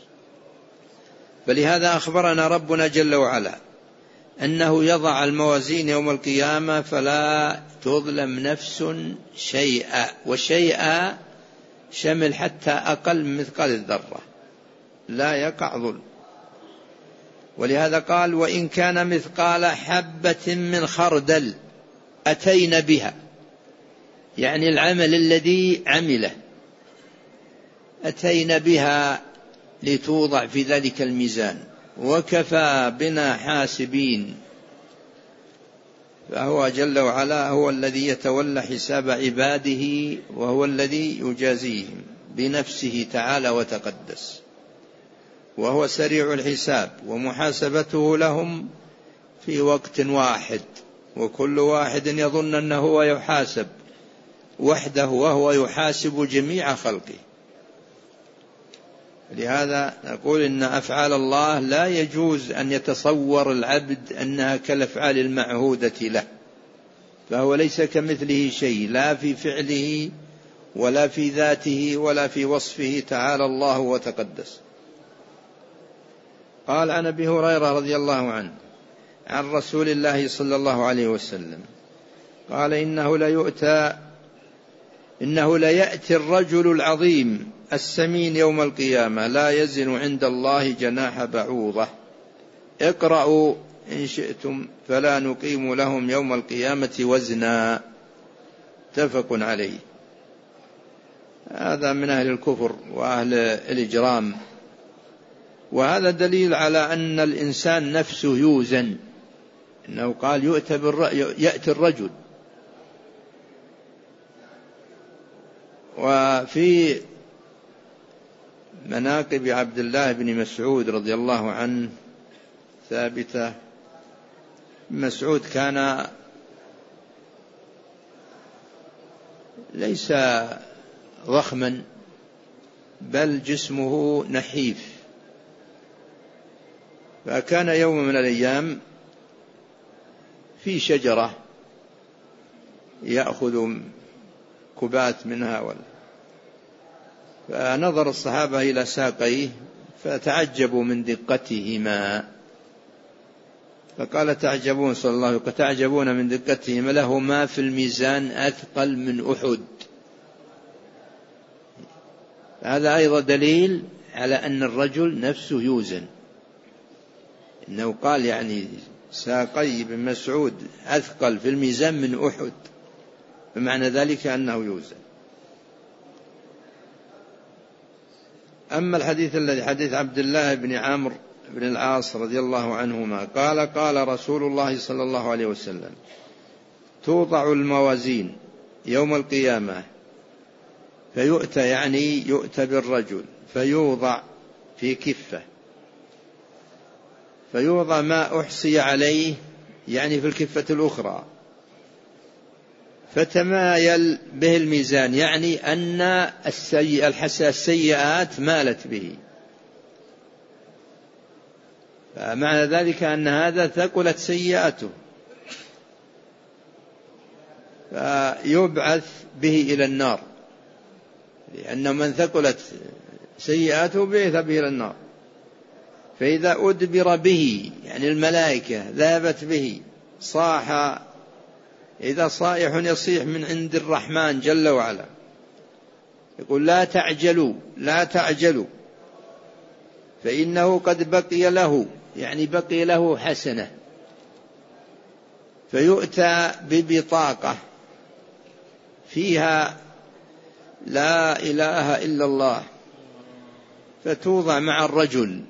فلهذا أخبرنا ربنا جل وعلا أنه يضع الموازين يوم القيامة فلا تظلم نفس شيئا، وشيئا شمل حتى أقل من مثقال الذرة، لا يقع ظلم. ولهذا قال: وإن كان مثقال حبة من خردل أتينا بها، يعني العمل الذي عمله أتينا بها لتوضع في ذلك الميزان، وكفى بنا حاسبين. فهو جل وعلا هو الذي يتولى حساب عباده، وهو الذي يجازيهم بنفسه تعالى وتقدس، وهو سريع الحساب، ومحاسبته لهم في وقت واحد، وكل واحد يظن أنه هو يحاسب وحده وهو يحاسب جميع خلقه. لهذا نقول إن أفعال الله لا يجوز أن يتصور العبد أنها كالأفعال المعهودة له، فهو ليس كمثله شيء، لا في فعله ولا في ذاته ولا في وصفه، تعالى الله وتقدس. قال عن أبي هريرة رضي الله عنه عن رسول الله صلى الله عليه وسلم قال إنه لا يؤتى إنه لا يأتي الرجل العظيم السمين يوم القيامة لا يزن عند الله جناح بعوضة، اقرأوا إن شئتم فلا نقيم لهم يوم القيامة وزنا، متفق عليه. هذا من أهل الكفر وأهل الإجرام، وهذا دليل على أن الإنسان نفسه يوزن، إنه قال يؤتى يأتي الرجل. وفي مناقب عبد الله بن مسعود رضي الله عنه ثابتة. مسعود كان ليس ضخما بل جسمه نحيف، فكان يوم من الأيام في شجرة يأخذ كبات منها ولا، فنظر الصحابة إلى ساقيه فتعجبوا من دقتهما، فقال تعجبون صلى الله عليه وسلم تعجبون من دقتهما، له ما في الميزان أثقل من أحد. هذا أيضا دليل على أن الرجل نفسه يوزن، إنه قال يعني ساقي بن مسعود أثقل في الميزان من أحد، بمعنى ذلك أنه يوزن. أما الحديث الذي حديث عبد الله بن عمرو بن العاص رضي الله عنهما قال قال رسول الله صلى الله عليه وسلم توضع الموازين يوم القيامة فيؤتى، يعني يؤتى بالرجل فيوضع في كفة، فيوضع ما أحصي عليه يعني في الكفة الأخرى، فتمايل به الميزان، يعني أن السيئ السيئات مالت به، فمعنى ذلك أن هذا ثقلت سيئاته، فيبعث به إلى النار، لأن من ثقلت سيئاته بعث به إلى النار. فإذا أدبر به يعني الملائكة ذهبت به صاح، إذا صائح يصيح من عند الرحمن جل وعلا يقول لا تعجلوا لا تعجلوا فإنه قد بقي له، يعني بقي له حسنة، فيؤتى ببطاقة فيها لا إله إلا الله، فتوضع مع الرجل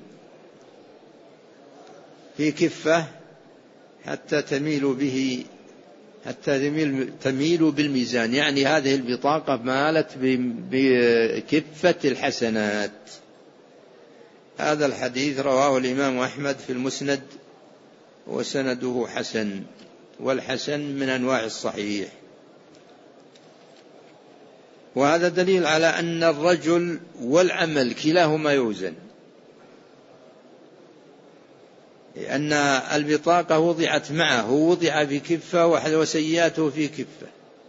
في كفة حتى تميل به حتى تميل بالميزان، يعني هذه البطاقة مالت بكفة الحسنات. هذا الحديث رواه الإمام أحمد في المسند وسنده حسن، والحسن من أنواع الصحيح. وهذا دليل على أن الرجل والعمل كلاهما يوزن، لأن البطاقة وضعت معه، وضع في كفة واحدة وسيئاته في كفة،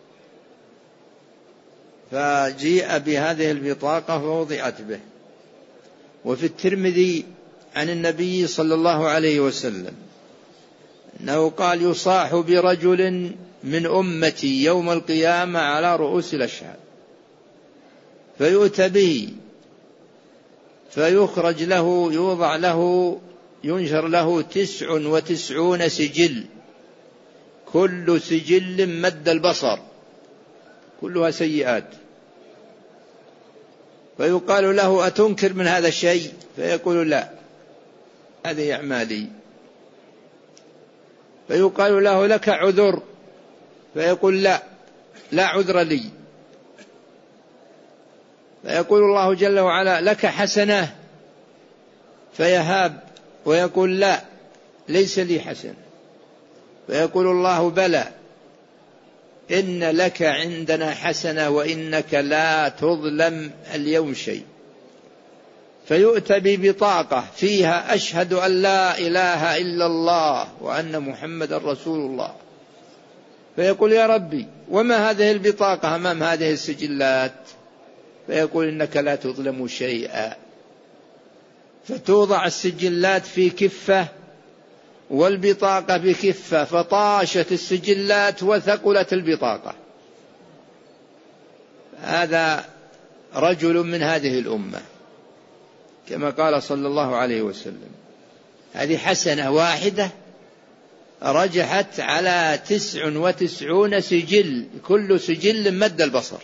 فجيء بهذه البطاقة فوضعت به. وفي الترمذي عن النبي صلى الله عليه وسلم أنه قال يصاح برجل من أمتي يوم القيامة على رؤوس الأشهاد، فيؤتى به فيخرج له يوضع له ينشر له تسع وتسعون سجل، كل سجل مد البصر، كلها سيئات، فيقال له أتنكر من هذا الشيء؟ فيقول لا، هذه أعمالي. فيقال له لك عذر؟ فيقول لا، لا عذر لي. فيقول الله جل وعلا لك حسنة؟ فيهاب ويقول لا، ليس لي حسنة. فيقول الله بلى إن لك عندنا حسنة وإنك لا تظلم اليوم شيء. فيؤتى ببطاقة فيها أشهد أن لا إله إلا الله وأن محمد رسول الله، فيقول يا ربي وما هذه البطاقة أمام هذه السجلات؟ فيقول إنك لا تظلم شيئا. فتوضع السجلات في كفة والبطاقة بكفة، فطاشت السجلات وثقلت البطاقة. هذا رجل من هذه الأمة كما قال صلى الله عليه وسلم، هذه حسنة واحدة رجحت على تسع وتسعون سجل، كل سجل مد البصر،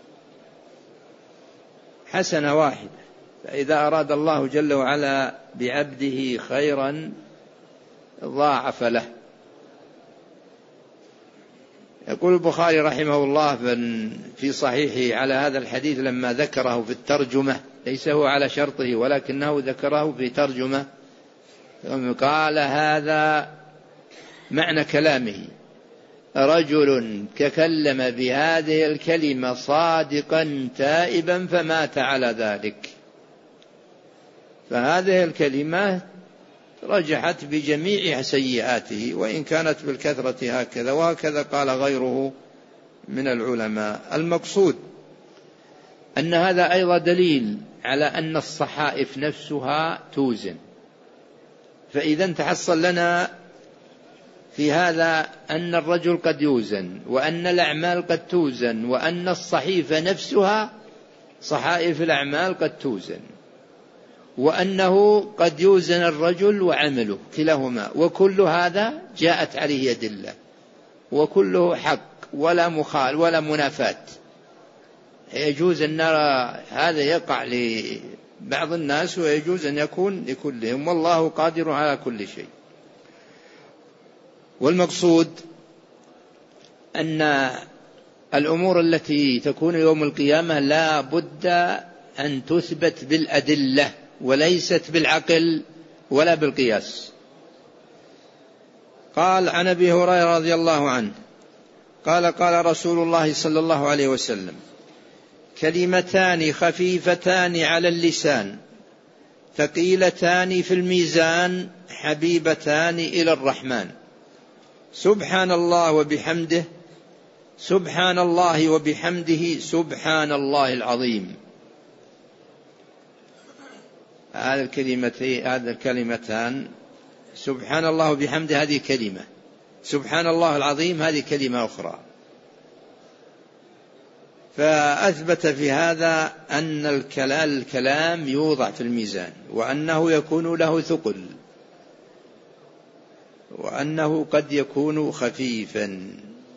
حسنة واحدة. فإذا أراد الله جل وعلا بعبده خيرا ضاعف له. يقول البخاري رحمه الله في صحيحه على هذا الحديث لما ذكره في الترجمة، ليس هو على شرطه ولكنه ذكره في ترجمة، قال هذا معنى كلامه: رجل تكلم بهذه الكلمة صادقا تائبا فمات على ذلك. فهذه الكلمة رجحت بجميع سيئاته وإن كانت بالكثرة هكذا، وهكذا قال غيره من العلماء. المقصود أن هذا أيضا دليل على أن الصحائف نفسها توزن. فإذا تحصل لنا في هذا أن الرجل قد يوزن، وأن الأعمال قد توزن، وأن الصحيفة نفسها صحائف الأعمال قد توزن، وأنه قد يوزن الرجل وعمله كلاهما، وكل هذا جاءت عليه أدلة، وكله حق ولا مخال ولا منافاة. يجوز أن نرى هذا يقع لبعض الناس ويجوز أن يكون لكلهم، والله قادر على كل شيء. والمقصود أن الأمور التي تكون يوم القيامة لا بد أن تثبت بالأدلة وليست بالعقل ولا بالقياس. قال عن أبي هريرة رضي الله عنه قال قال رسول الله صلى الله عليه وسلم: كلمتان خفيفتان على اللسان ثقيلتان في الميزان حبيبتان إلى الرحمن، سبحان الله وبحمده، سبحان الله وبحمده، سبحان الله العظيم. هذه الكلمتين هذه الكلمتان سبحان الله وبحمده هذه كلمة، سبحان الله العظيم هذه كلمة أخرى. فأثبت في هذا أن الكلام يوضع في الميزان، وأنه يكون له ثقل، وأنه قد يكون خفيفا.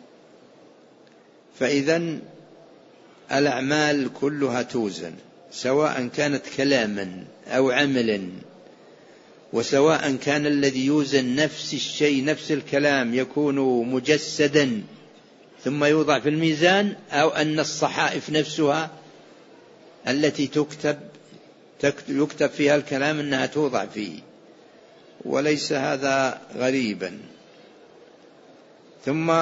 فإذن الأعمال كلها توزن، سواء كانت كلاما أو عملا، وسواء كان الذي يوزن نفس الشيء نفس الكلام يكون مجسدا ثم يوضع في الميزان، أو أن الصحائف نفسها التي تكتب يكتب فيها الكلام أنها توضع فيه، وليس هذا غريبا. ثم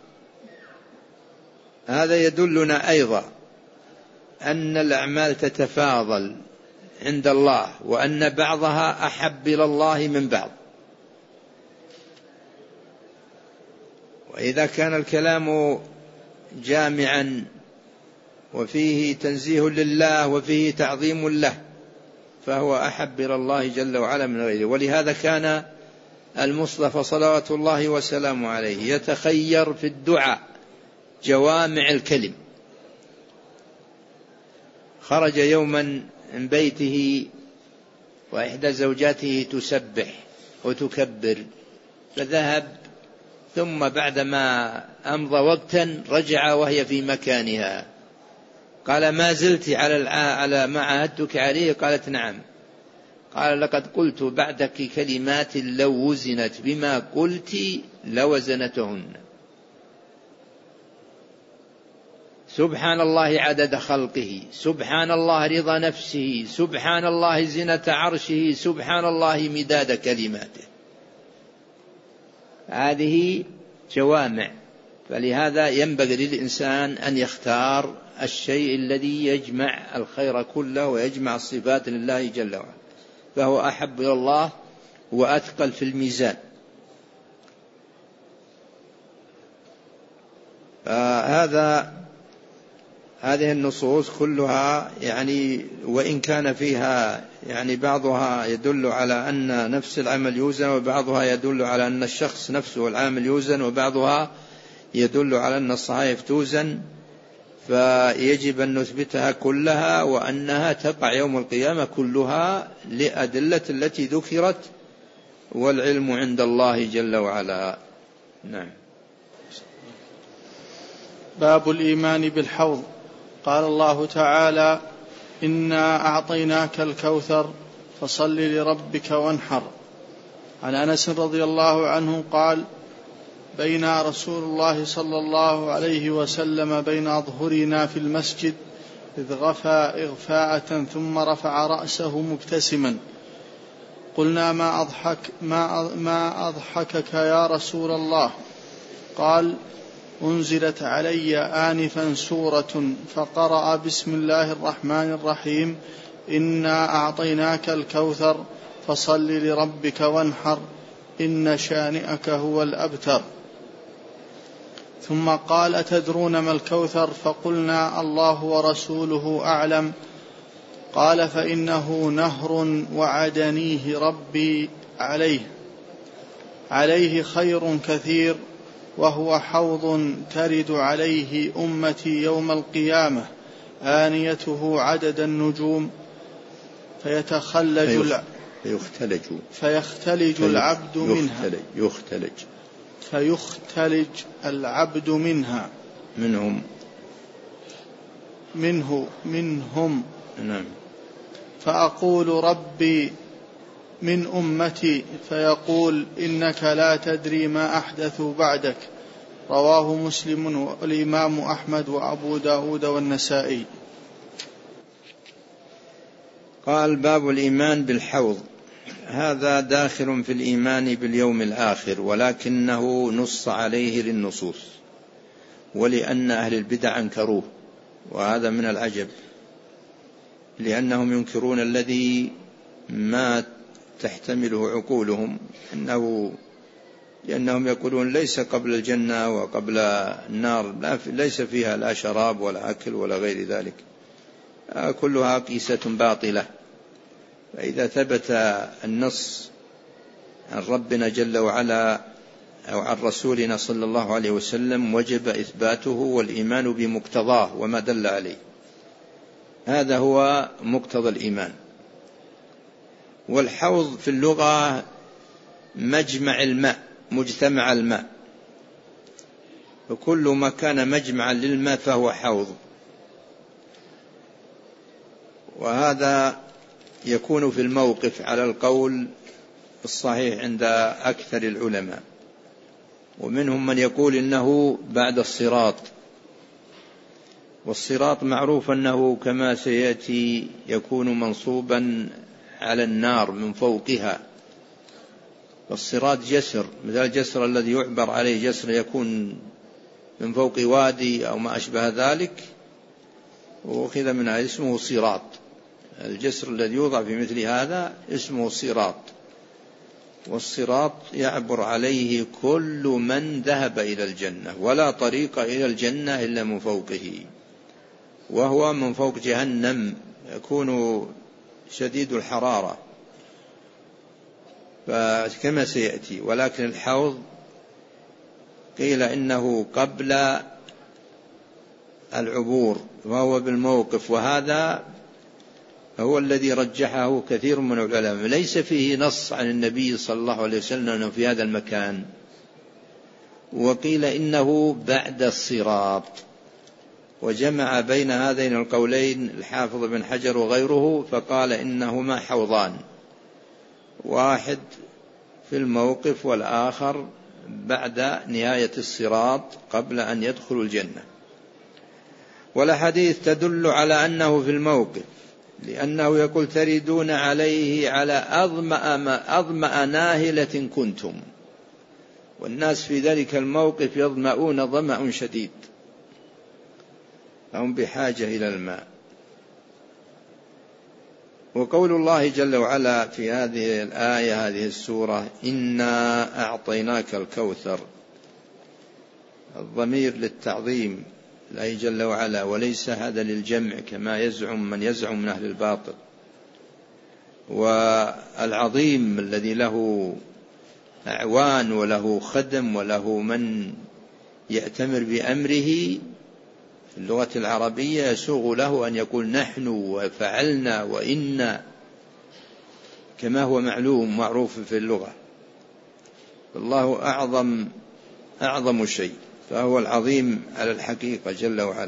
هذا يدلنا أيضا أن الأعمال تتفاضل عند الله، وأن بعضها أحب إلى الله من بعض. وإذا كان الكلام جامعا وفيه تنزيه لله وفيه تعظيم له فهو أحب إلى الله جل وعلا من غيره. ولهذا كان المصطفى صلوات الله وسلامه عليه يتخير في الدعاء جوامع الكلم. خرج يوما من بيته وإحدى زوجاته تسبح وتكبر، فذهب، ثم بعدما أمضى وقتا رجع وهي في مكانها. قال: ما زلت على على ما عهدتك عليه؟ قالت: نعم. قال: لقد قلت بعدك كلمات لو وزنت بما قلت لوزنتهن. سبحان الله عدد خلقه، سبحان الله رضا نفسه، سبحان الله زنة عرشه، سبحان الله مداد كلماته. هذه جوامع، فلهذا ينبغي للإنسان أن يختار الشيء الذي يجمع الخير كله ويجمع الصفات لله جل وعلا، فهو أحب إلى الله وأثقل في الميزان. هذا هذه النصوص كلها يعني وإن كان فيها يعني بعضها يدل على أن نفس العمل يوزن، وبعضها يدل على أن الشخص نفسه العامل يوزن، وبعضها يدل على أن الصحائف توزن، فيجب أن نثبتها كلها وأنها تقع يوم القيامة كلها لأدلة التي ذكرت، والعلم عند الله جل وعلا. نعم. باب الإيمان بالحوض. قال الله تعالى: إنا أعطيناك الكوثر فصل لربك وانحر. عن أنس رضي الله عنه قال: بين رسول الله صلى الله عليه وسلم بين أظهرنا في المسجد إذ غفى إغفاءة ثم رفع رأسه مبتسما، قلنا: ما أضحك ما ما أضحكك يا رسول الله؟ قال: أنزلت علي آنفا سورة فقرأ بسم الله الرحمن الرحيم إنا أعطيناك الكوثر فصل لربك وانحر إن شانئك هو الأبتر. ثم قال: أتدرون ما الكوثر؟ فقلنا: الله ورسوله أعلم. قال: فإنه نهر وعدنيه ربي عليه عليه خير كثير، وهو حوض ترد عليه أمتي يوم القيامة آنيته عدد النجوم فيتخلج فيختلج, فيختلج العبد منها يختلج فيختلج العبد منها منهم منه منهم نعم. فأقول: ربي من أمتي، فيقول: إنك لا تدري ما أحدثوا بعدك. رواه مسلم والإمام أحمد وأبو داود والنسائي. قال: باب الإيمان بالحوض. هذا داخل في الإيمان باليوم الآخر، ولكنه نص عليه للنصوص، ولأن أهل البدع أنكروه، وهذا من العجب، لأنهم ينكرون الذي ما تحتمله عقولهم، إنه لأنهم يقولون ليس قبل الجنة وقبل النار ليس فيها لا شراب ولا أكل ولا غير ذلك، كلها قيسة باطلة. فإذا ثبت النص عن ربنا جل وعلا أو عن رسولنا صلى الله عليه وسلم وجب إثباته والإيمان بمقتضاه وما دل عليه، هذا هو مقتضى الإيمان. والحوض في اللغة مجمع الماء، مجتمع الماء، وكل ما كان مجمعا للماء فهو حوض، وهذا يكون في الموقف على القول الصحيح عند أكثر العلماء، ومنهم من يقول إنه بعد الصراط، والصراط معروف أنه كما سيأتي يكون منصوبا على النار من فوقها، والصراط جسر مثل الجسر الذي يعبر عليه، جسر يكون من فوق وادي أو ما أشبه ذلك، وأخذ منها اسمه صراط. الجسر الذي يوضع في مثل هذا اسمه صراط، والصراط يعبر عليه كل من ذهب إلى الجنة، ولا طريق إلى الجنة إلا من فوقه، وهو من فوق جهنم يكون شديد الحرارة كما سيأتي. ولكن الحوض قيل إنه قبل العبور وهو بالموقف، وهذا هو الذي رجحه كثير من العلماء، ليس فيه نص عن النبي صلى الله عليه وسلم أنه في هذا المكان. وقيل إنه بعد الصراط، وجمع بين هذين القولين الحافظ بن حجر وغيره، فقال إنهما حوضان، واحد في الموقف والآخر بعد نهاية الصراط قبل أن يدخلوا الجنة. والحديث تدل على أنه في الموقف، لأنه يقول: تردون عليه على أظمأ, أظمأ ناهلة كنتم. والناس في ذلك الموقف يظمؤون ظمأ شديد، هم بحاجة إلى الماء. وقول الله جل وعلا في هذه الآية هذه السورة إنا أعطيناك الكوثر، الضمير للتعظيم الله جل وعلا، وليس هذا للجمع كما يزعم من يزعم من أهل الباطل. والعظيم الذي له أعوان وله خدم وله من يأتمر بأمره في اللغة العربية يسوغ له أن يقول نحن وفعلنا وإنا، كما هو معلوم معروف في اللغة. الله أعظم أعظم شيء، فهو العظيم على الحقيقة جل وعلا.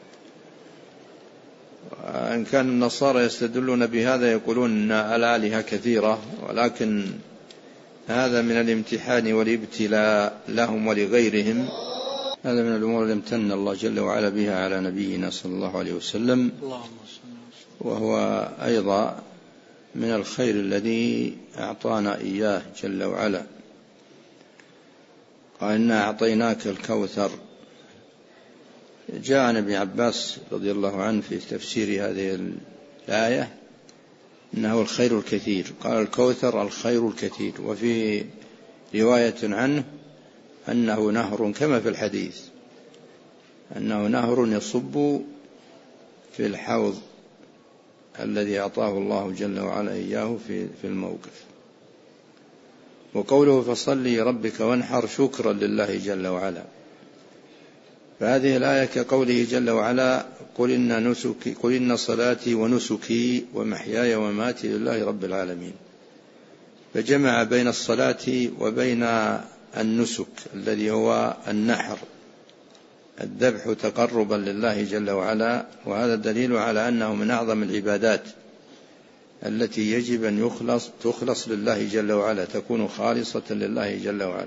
وإن كان النصارى يستدلون بهذا يقولون أن الآلهة كثيرة، ولكن هذا من الامتحان والابتلاء لهم ولغيرهم. هذا من الأمور التي امتن الله جل وعلا بها على نبينا صلى الله عليه وسلم، وهو أيضا من الخير الذي أعطانا إياه جل وعلا. قال إنا أعطيناك الكوثر. جاء عن ابن عباس رضي الله عنه في تفسير هذه الآية إنه الخير الكثير، قال الكوثر الخير الكثير. وفي رواية عنه أنه نهر كما في الحديث، أنه نهر يصب في الحوض الذي أعطاه الله جل وعلا إياه في الموقف. وقوله فصلي ربك وانحر شكرا لله جل وعلا. فهذه الآية كقوله جل وعلا قل إن, نسكي قل إن صلاتي ونسكي ومحياي ومماتي لله رب العالمين، فجمع بين الصلاة وبين النسك الذي هو النحر، الذبح تقربا لله جل وعلا. وهذا دليل على أنه من أعظم العبادات التي يجب أن يخلص تخلص لله جل وعلا، تكون خالصة لله جل وعلا،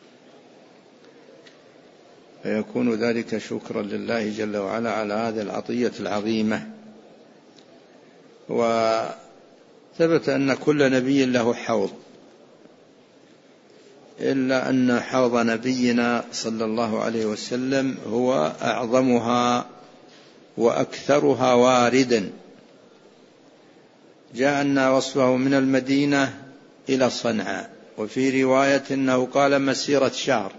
فيكون ذلك شكرا لله جل وعلا على هذه العطية العظيمة. وثبت أن كل نبي له حوض، إلا أن حوض نبينا صلى الله عليه وسلم هو أعظمها وأكثرها واردا. جاء أن وصفه من المدينة إلى صنعاء، وفي رواية أنه قال مسيرة شهر،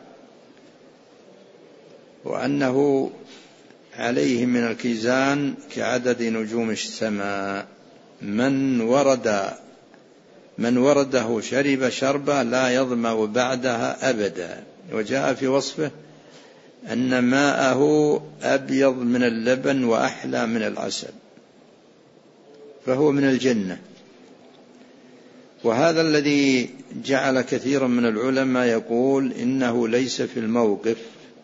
وأنه عليه من الكيزان كعدد نجوم السماء. من ورد من ورده شرب شربة لا يظمأ بعدها أبدا. وجاء في وصفه أن ماءه أبيض من اللبن وأحلى من العسل، فهو من الجنة. وهذا الذي جعل كثيرا من العلماء يقول إنه ليس في الموقف،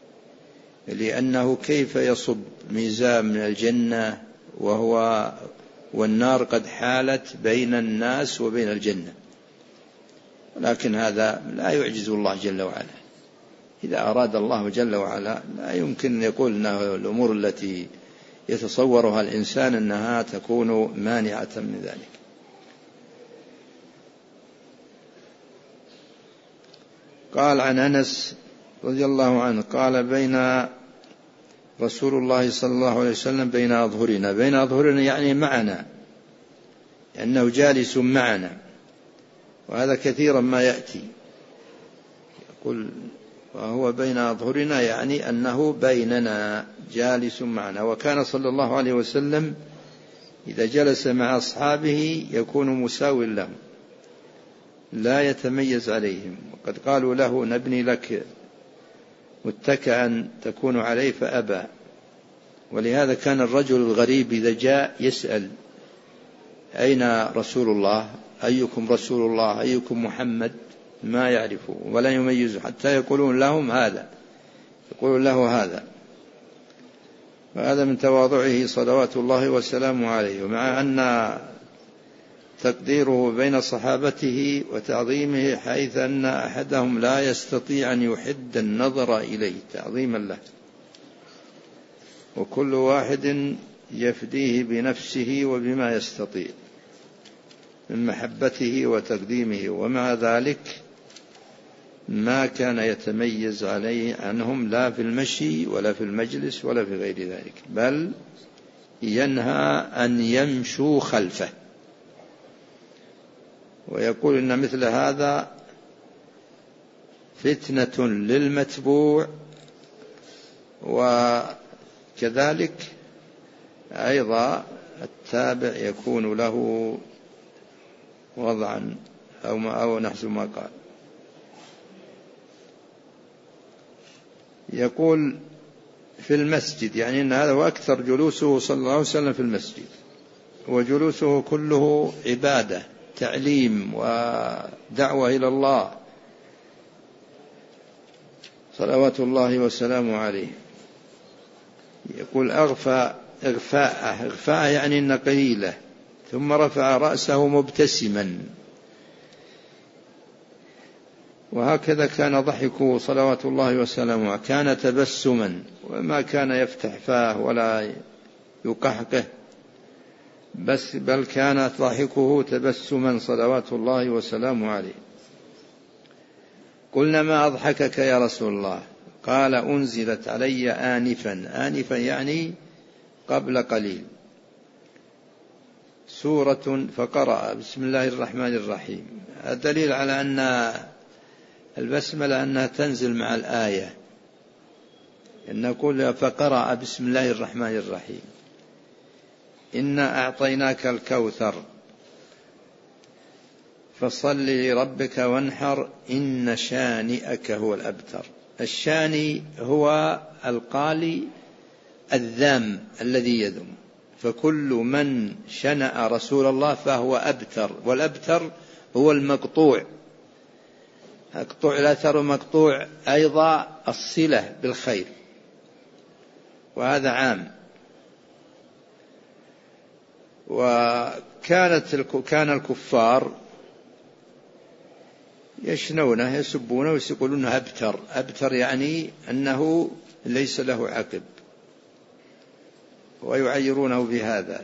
لأنه كيف يصب ميزان من الجنة وهو والنار قد حالت بين الناس وبين الجنة. لكن هذا لا يعجز الله جل وعلا، إذا أراد الله جل وعلا لا يمكن أن يقول أنه الأمور التي يتصورها الإنسان أنها تكون مانعة من ذلك. قال عن أنس رضي الله عنه قال بين رسول الله صلى الله عليه وسلم بين أظهرنا، بين أظهرنا يعني معنا، لأنه جالس معنا، وهذا كثيرا ما يأتي يقول وهو بين أظهرنا يعني أنه بيننا جالس معنا. وكان صلى الله عليه وسلم إذا جلس مع أصحابه يكون مساوٍ لهم لا يتميز عليهم. وقد قالوا له نبني لك متكئا تكون عليه فأبى. ولهذا كان الرجل الغريب إذا جاء يسأل أين رسول الله، أيكم رسول الله، أيكم محمد، ما يعرفوا ولا يميزوا حتى يقولون لهم هذا، يقولون له هذا. وهذا من تواضعه صلوات الله وسلامه عليه، ومع أن تقديره بين صحابته وتعظيمه حيث أن أحدهم لا يستطيع أن يحد النظر إليه تعظيما له، وكل واحد يفديه بنفسه وبما يستطيع من محبته وتقديمه. ومع ذلك ما كان يتميز عليه عنهم لا في المشي ولا في المجلس ولا في غير ذلك، بل ينهى أن يمشوا خلفه، ويقول إن مثل هذا فتنة للمتبوع، وكذلك أيضا التابع يكون له وضعا أو ما أو نحو ما قال. يقول في المسجد، يعني أن هذا وأكثر جلوسه صلى الله عليه وسلم في المسجد، وجلوسه كله عبادة، تعليم ودعوة إلى الله صلوات الله وسلامه عليه. يقول أغفى إغفاءه، إغفاءه يعني إن قليلة، ثم رفع رأسه مبتسما، وهكذا كان ضحكه صلوات الله وسلامه، كان تبسما، وما كان يفتح فاه ولا يقحقه، بس بل كان ضحكه تبسما صلوات الله وسلامه عليه. قلنا ما أضحكك يا رسول الله؟ قال أنزلت علي آنفا، آنفا يعني قبل قليل، سورة فقرأ بسم الله الرحمن الرحيم. الدليل على أن البسملة أنها تنزل مع الآية، إن نقول فقرأ بسم الله الرحمن الرحيم، إنا أعطيناك الكوثر فصل لربك وانحر إن شانئك هو الأبتر. الشاني هو القالي الذام الذي يذم، فكل من شنأ رسول الله فهو أبتر، والأبتر هو المقطوع، مقطوع الأثر، مقطوع أيضا الصلة بالخير، وهذا عام. وكانت كان الكفار يشنونه يسبونه ويقولون أبتر، أبتر يعني أنه ليس له عقب، ويعيرونه بهذا،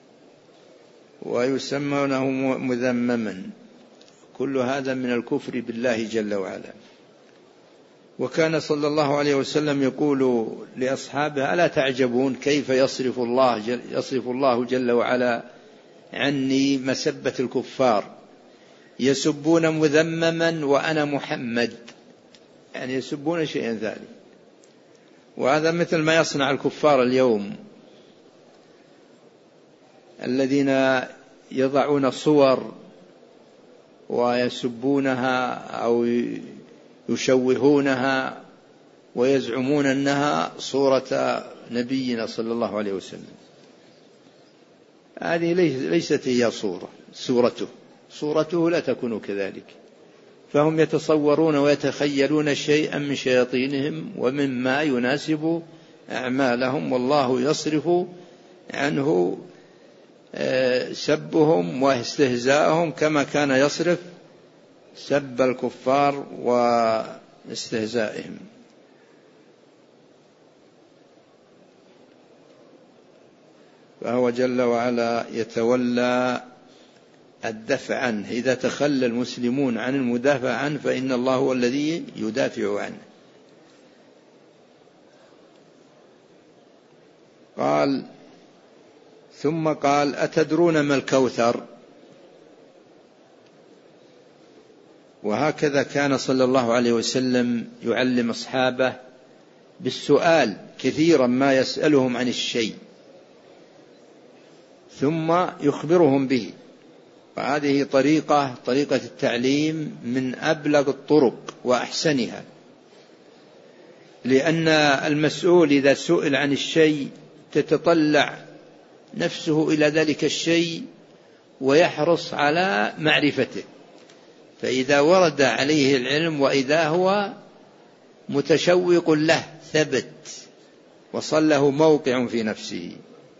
ويسمونه مذمما. كل هذا من الكفر بالله جل وعلا. وكان صلى الله عليه وسلم يقول لأصحابه ألا تعجبون كيف يصرف الله جل, يصرف الله جل وعلا عني مسبة الكفار، يسبون مذمما وأنا محمد، يعني يسبون شيئا ثاني. وهذا مثل ما يصنع الكفار اليوم، الذين يضعون صور ويسبونها أو يشوهونها ويزعمون أنها صورة نبينا صلى الله عليه وسلم. هذه ليست هي صورة صورته صورته لا تكون كذلك، فهم يتصورون ويتخيلون شيئا من شياطينهم ومما يناسب أعمالهم، والله يصرف عنه سبهم واستهزاءهم كما كان يصرف سب الكفار واستهزائهم. فهو جل وعلا يتولى الدفع عنه، إذا تخلى المسلمون عن المدافع عنه فإن الله هو الذي يدافع عنه. قال ثم قال أتدرون ما الكوثر؟ وهكذا كان صلى الله عليه وسلم يعلم أصحابه بالسؤال، كثيرا ما يسألهم عن الشيء ثم يخبرهم به. وهذه طريقة طريقة التعليم من أبلغ الطرق وأحسنها، لأن المسؤول إذا سئل عن الشيء تتطلع نفسه إلى ذلك الشيء ويحرص على معرفته، فإذا ورد عليه العلم وإذا هو متشوق له ثبت وصل له موقع في نفسه.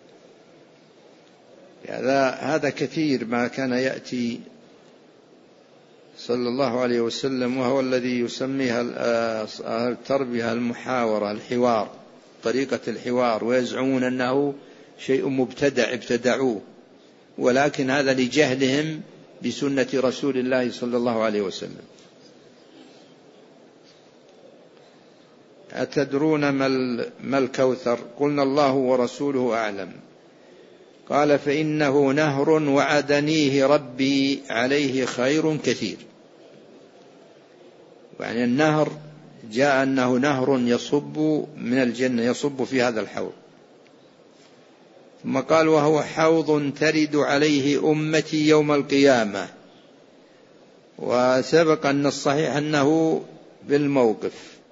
هذا هذا كثير ما كان يأتي صلى الله عليه وسلم، وهو الذي يسميها التربية المحاورة، الحوار، طريقة الحوار، ويزعمون أنه شيء مبتدع ابتدعوه، ولكن هذا لجهلهم بسنة رسول الله صلى الله عليه وسلم. أتدرون ما الكوثر؟ قلنا الله ورسوله أعلم. قال فإنه نهر وعدنيه ربي عليه خير كثير. يعني النهر جاء أنه نهر يصب من الجنة، يصب في هذا الحوض. ثم قال وهو حوض ترد عليه أمتي يوم القيامة. وسبق أن الصحيح أنه بالموقف،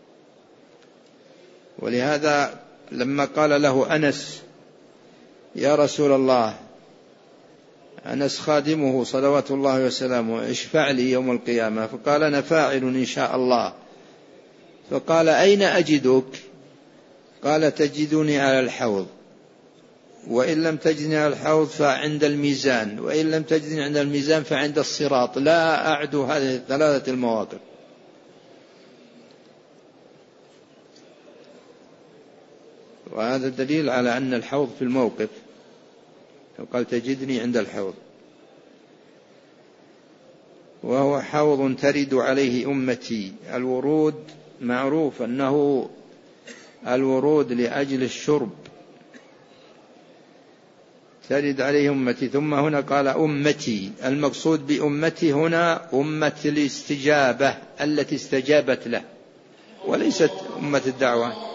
ولهذا لما قال له أنس يا رسول الله، أنس خادمه صلوات الله وسلامه، اشفع لي يوم القيامة، فقال أنا فاعل إن شاء الله. فقال أين أجدك؟ قال تجدني على الحوض، وإن لم تجدني على الحوض فعند الميزان، وإن لم تجدني عند الميزان فعند الصراط، لا أعد هذه الثلاثة المواقف. وهذا دليل على أن الحوض في الموقف، قال تجدني عند الحوض. وهو حوض ترد عليه أمتي. الورود معروف أنه الورود لأجل الشرب، ترد عليه أمتي. ثم هنا قال أمتي، المقصود بأمتي هنا أمة الاستجابة التي استجابت له، وليست أمة الدعوة.